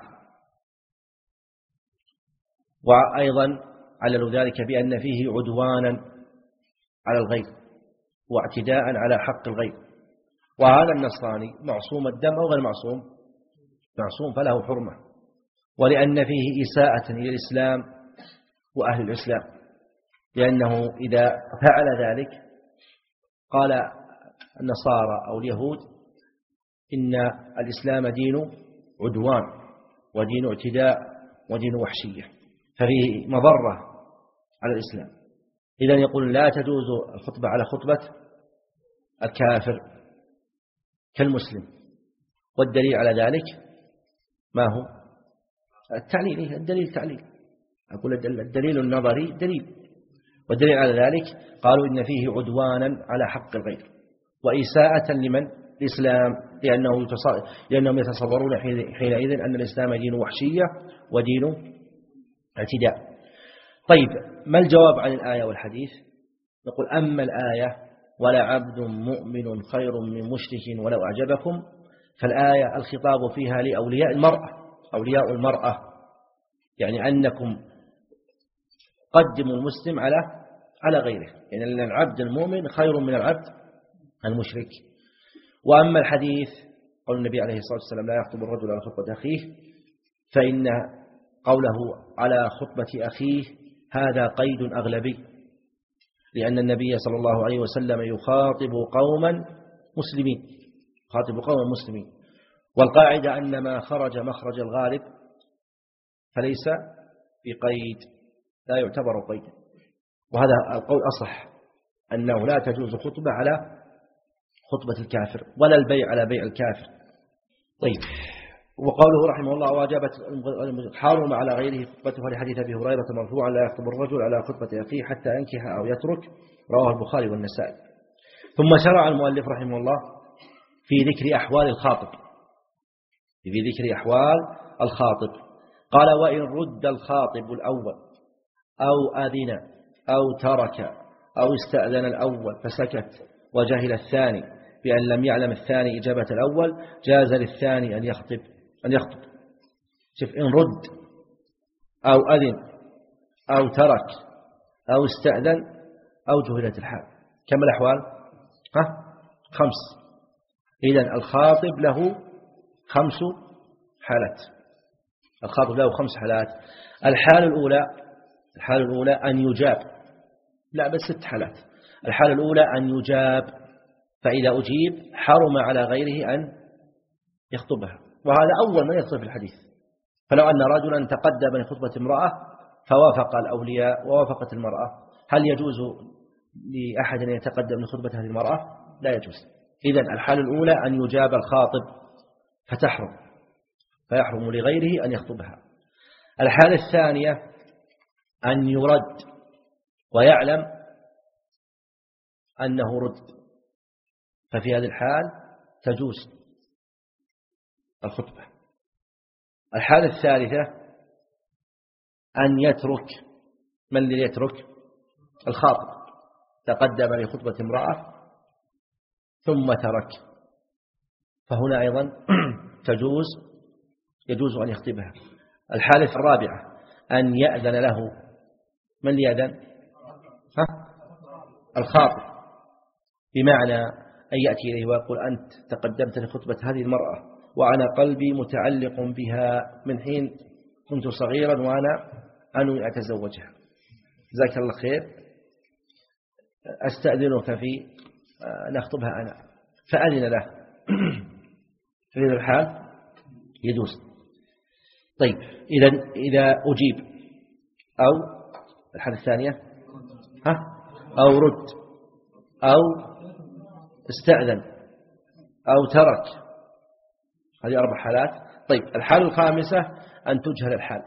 وأيضا عللوا ذلك بأن فيه عدوانا على الغير واعتداء على حق الغير. وهذا النصراني معصوم الدم أو غير معصوم معصوم فله حرمة ولأن فيه إساءة إلى الإسلام وأهل الإسلام لأنه إذا فعل ذلك قال النصارى أو اليهود إن الإسلام دين عدوان ودين اعتداء ودين وحشية ففيه مضرة على الإسلام. إذن يقول لا تجوز الخطبة على خطبة الكافر كالمسلم. والدليل على ذلك ما هو التعليل الدليل تعليل أقول الدليل النظري دليل. والدليل على ذلك قالوا إن فيه عدوانا على حق الغير وإساءة لمن الإسلام لأنه لأنهم يتصورون حينئذ أن الإسلام دين وحشية ودين اعتداء. طيب ما الجواب عن الآية والحديث؟ نقول أما الآية ولا عبد مؤمن خير من مشرك ولو أعجبكم، فالآية الخطاب فيها لأولياء المرأة، أولياء المرأة، يعني أنكم قدموا المسلم على على غيره، يعني أن العبد المؤمن خير من العبد المشرك. وأما الحديث قول النبي عليه الصلاة والسلام لا يخطب الرجل على خطبة أخيه، فإن قوله على خطبة أخيه هذا قيد أغلبي، لأن النبي صلى الله عليه وسلم يخاطب قوما مسلمين، يخاطب قوما مسلمين، والقاعدة أن ما خرج مخرج الغالب فليس بقيد، لا يعتبر قيدا. وهذا القول أصح، أنه لا تجوز خطبة على خطبة الكافر ولا البيع على بيع الكافر. طيب، وقوله رحمه الله واجبت حارم على غيره خطبته لحديث أبي هريرة مرفوعا لا يخطب الرجل على خطبة أخيه حتى ينكح أو يترك، رواه البخاري والنسائي. ثم شرع المؤلف رحمه الله في ذكر أحوال الخاطب، في ذكر أحوال الخاطب قال وإن رد الخاطب الأول أو أذن أو ترك أو استأذن الأول فسكت وجهل الثاني بأن لم يعلم الثاني إجابة الأول جاز للثاني أن يخطب أن يخطب شوف، إن رد أو أذن أو ترك أو استأذن أو جهلت الحال، كم الأحوال؟ ها؟ خمس. إذن الخاطب له خمس حالات، الخاطب له خمس حالات. الحالة الأولى الحالة الأولى أن يجاب، لا بس ست حالات. الحالة الأولى أن يجاب، فإذا أجيب حرم على غيره أن يخطبها، وهذا أول ما يخطب في الحديث. فلو أن رجلا تقدم لخطبة امرأة فوافق الأولياء ووافقت المرأة، هل يجوز لأحد أن يتقدم لخطبة هذه المرأة؟ لا يجوز. إذن الحالة الأولى أن يجاب الخاطب فتحرم، فيحرم لغيره أن يخطبها. الحالة الثانية أن يرد ويعلم أنه رد، ففي هذه الحال تجوز الخطبة. الحالة الثالثة أن يترك، من الذي يترك؟ الخاطب تقدم لخطبة امرأة ثم ترك، فهنا أيضا تجوز يجوز أن يخطبها. الحالة الرابعة أن يأذن له، من اللي يأذن؟ ها؟ الخاطب، بمعنى أن يأتي إليه ويقول أنت تقدمت لخطبة هذه المرأة وأنا قلبي متعلق بها من حين كنت صغيرا وأنا أنوي أتزوجها، جزاك الله خير، أستأذنك في أن أخطبها أنا، فأذن له، في هذا الحال يجوز. طيب، إذا إذا أجيب أو الحالة الثانية ها أو رد أو استأذن أو ترك، هذه أربع حالات. طيب، الحالة الخامسة أن تجهل الحال،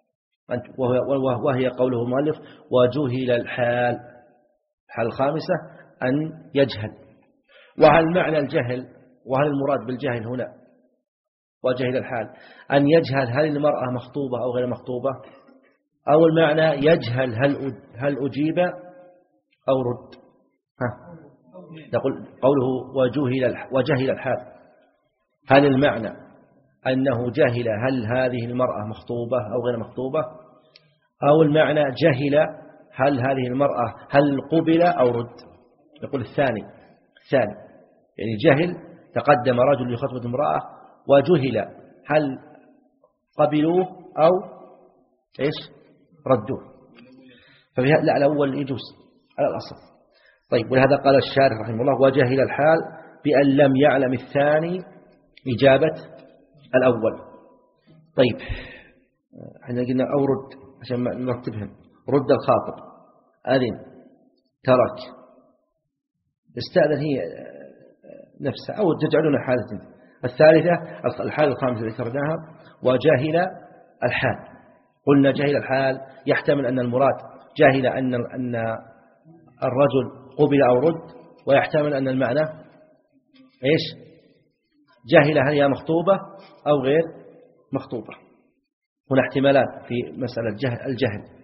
وهي قوله المؤلف وجهل الحال. الحالة الخامسة أن يجهل. وهل معنى الجهل، وهل المراد بالجهل هنا وجهل الحال أن يجهل هل المرأة مخطوبة أو غير مخطوبة، أو المعنى يجهل هل هل أجيب أو رد؟ ها، يقول قوله وجهل وجهل الحال، هل المعنى أنه جهل هل هذه المرأة مخطوبة أو غير مخطوبة، أو المعنى جهل هل هذه المرأة هل قبل أو رد؟ يقول الثاني الثاني يعني جهل، تقدم رجل لخطبة امرأة وجهل هل قبلوه أو إيش ردوه، ففي لا الأول يجوز على الأصل. طيب، ولهذا قال الشارح رحمه الله وجهل الحال بأن لم يعلم الثاني إجابة الأول. طيب، احنا قلنا أو رد عشان نرتبهم، رد الخاطب، أذن، ترك، استأذن، هي نفسها، أو تجعلون حالة. الثالثة الحالة الخامسة التي ذكرناها وجاهل الحال. قلنا جاهل الحال يحتمل أن المراد جاهل أن أن الرجل قبل أو رد، ويحتمل أن المعنى إيش؟ جاهل هل هي مخطوبة أو غير مخطوبة. هنا احتمالات في مسألة الجهل.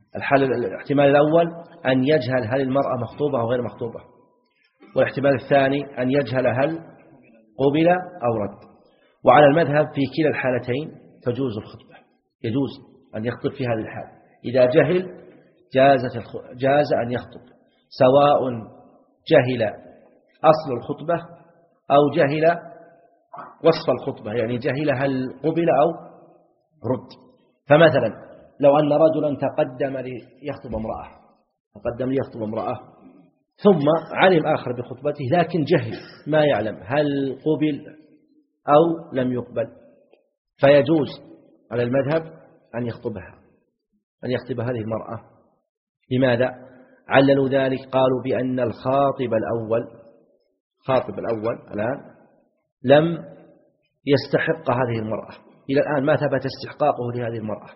الحال الاحتمال الأول أن يجهل هل المرأة مخطوبة أو غير مخطوبة، والاحتمال الثاني أن يجهل هل قبل أو رد. وعلى المذهب في كلا الحالتين تجوز الخطبة، يجوز أن يخطب في هذه الحال. إذا جهل جازت جاز أن يخطب، سواء جهل أصل الخطبة أو جهل وصف الخطبة، يعني جهل هل قبل أو رد. فمثلا لو أن رجلا تقدم ليخطب امرأة تقدم ليخطب امرأة ثم علم آخر بخطبته لكن جهل ما يعلم هل قبل أو لم يقبل، فيجوز على المذهب أن يخطبها أن يخطب هذه المرأة. لماذا؟ عللوا ذلك، قالوا بأن الخاطب الأول خاطب الأول الآن لم يستحق هذه المرأة، إلى الآن ما ثبت استحقاقه لهذه المرأة،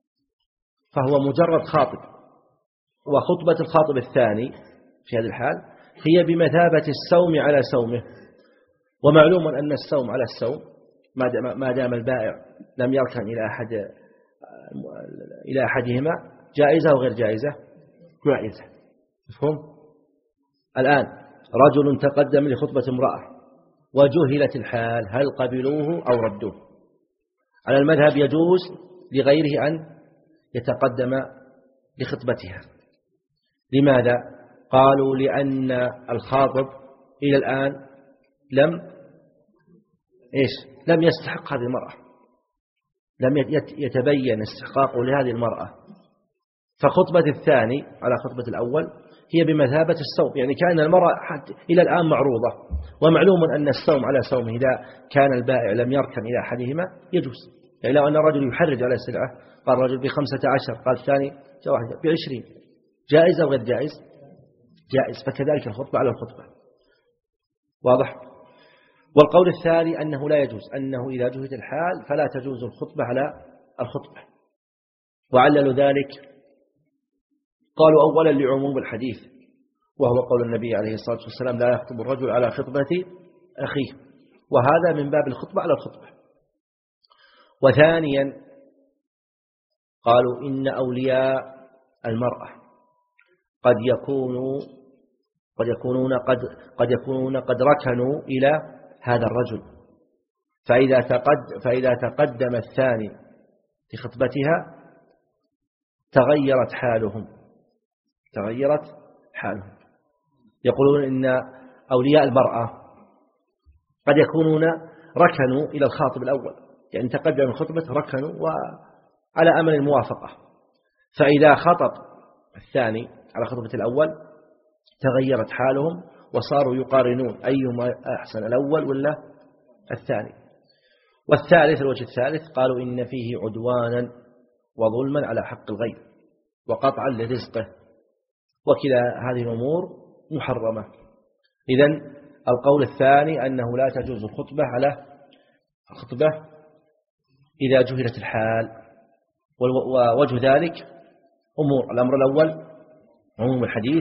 فهو مجرد خاطب. وخطبة الخاطب الثاني في هذه الحال هي بمثابة السوم على سومه، ومعلوم أن السوم على السوم ما دام البائع لم يركن إلى أحد إلى أحدهما جائزة وغير جائزة جائزة. مفهوم؟ الآن رجل تقدم لخطبة امرأة وجهلت الحال هل قبلوه أو ردوه، على المذهب يجوز لغيره أن يتقدم لخطبتها. لماذا؟ قالوا لأن الخاطب إلى الآن لم إيش لم يستحق هذه المرأة، لم يتبين استحقاقه لهذه المرأة، فخطبة الثاني على خطبة الأول هي بمثابة السوم، يعني كان المرأة حتى إلى الآن معروضة، ومعلوم أن السوم على سومه إذا كان البائع لم يركن إلى أحدهما يجوز. يعني لو أن الرجل يحرج على السلعة، قال الرجل بخمسة عشر، قال الثاني بعشرين، جائز أو غير جائز؟ جائز. فكذلك الخطبة على الخطبة. واضح؟ والقول الثاني أنه لا يجوز، أنه إذا جهد الحال فلا تجوز الخطبة على الخطبة. وعللوا ذلك، قالوا أولا لعموم الحديث، وهو قول النبي عليه الصلاة والسلام لا يخطب الرجل على خطبة أخيه، وهذا من باب الخطبة على الخطبة. وثانيا قالوا إن أولياء المرأة قد يكونوا قد يكونون قد قد يكونون قد ركنوا إلى هذا الرجل، فإذا تقد فإذا تقدم الثاني في خطبتها تغيرت حالهم تغيرت حالهم يقولون إن أولياء المرأة قد يكونون ركنوا إلى الخاطب الأول، يعني تقدم الخطبة ركنوا وعلى أمل الموافقة، فإذا خطب الثاني على خطبة الأول تغيرت حالهم وصاروا يقارنون أيهما أحسن، الأول ولا الثاني. والثالث الوجه الثالث قالوا إن فيه عدوانا وظلما على حق الغير وقطعا لرزقه، وكلا هذه الأمور محرمة. إذن القول الثاني أنه لا تجوز الخطبة على الخطبة إذا جهلت الحال، ووجه ذلك أمور: الأمر الأول عموم الحديث،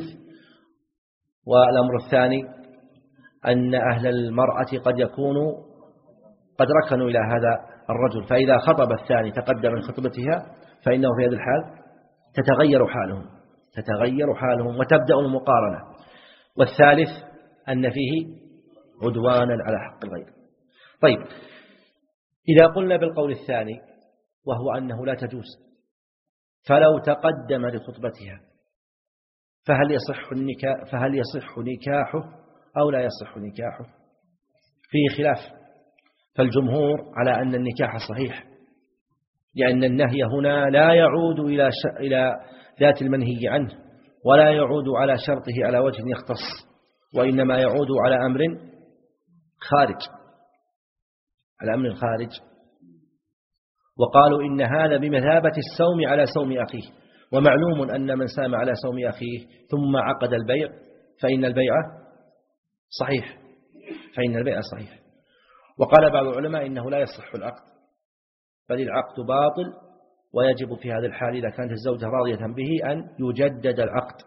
والأمر الثاني أن أهل المرأة قد يكونوا قد ركنوا إلى هذا الرجل، فإذا خطب الثاني تقدم من خطبتها فإنه في هذه الحال تتغير حالهم تتغير حالهم وتبدأ المقارنة. والثالث أن فيه عدوانا على حق الغير. طيب، إذا قلنا بالقول الثاني وهو أنه لا تجوز، فلو تقدم لخطبتها فهل يصح النكاح فهل يصح نكاحه أو لا يصح نكاحه؟ فيه خلاف، فالجمهور على أن النكاح صحيح، لأن النهي هنا لا يعود إلى إلى ذات المنهي عنه، ولا يعود على شرطه على وجه يختص، وإنما يعود على أمر خارج على أمر خارج. وقالوا إن هذا بمثابة السوم على سوم أخيه، ومعلوم أن من سام على سوم أخيه ثم عقد البيع فإن البيع صحيح فإن البيع صحيح. وقال بعض العلماء إنه لا يصح العقد، بل العقد باطل، ويجب في هذا الحال إذا كانت الزوجة راضية به أن يجدد العقد،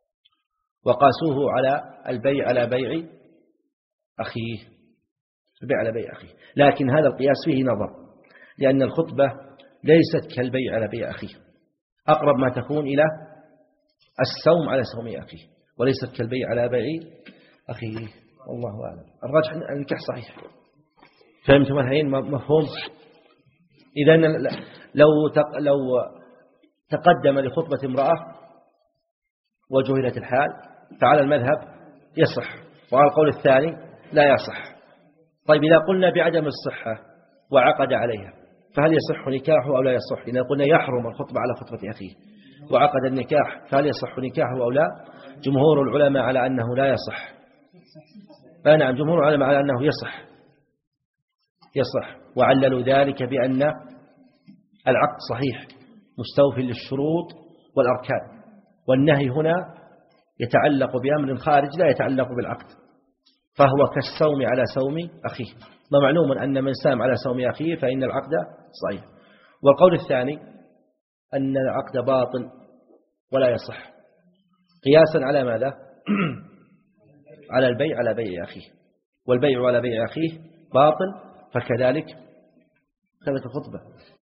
وقاسوه على البيع على بيع أخيه البيع على بيع أخيه لكن هذا القياس فيه نظر، لأن الخطبة ليست كالبيع على بيع أخيه، أقرب ما تكون إلى السوم على سوم أخيه، وليست كالبيع على بيع أخيه. والله أعلم. الراجح أن النكاح صحيح. فهمتم الحين مفهوم؟ إذا لو لو تقدم لخطبة امرأة وجهلت الحال فعلى المذهب يصح، وعلى القول الثاني لا يصح. طيب إذا قلنا بعدم الصحة وعقد عليها فهل يصح نكاحه أو لا يصح؟ إذا قلنا يحرم الخطبة على خطبة أخيه وعقد النكاح فهل يصح نكاحه أو لا؟ جمهور العلماء على أنه لا يصح. نعم، جمهور العلماء على أنه يصح يصح وعللوا ذلك بأن العقد صحيح مستوفي للشروط والأركان، والنهي هنا يتعلق بأمر خارج لا يتعلق بالعقد، فهو كالسوم على سوم أخيه. ما معلوم أن من سام على سوم أخيه فإن العقد صحيح. والقول الثاني أن العقد باطل ولا يصح، قياسا على ماذا؟ على البيع على بيع أخيه، والبيع على بيع أخيه باطل، فكذلك كانت الخطبة.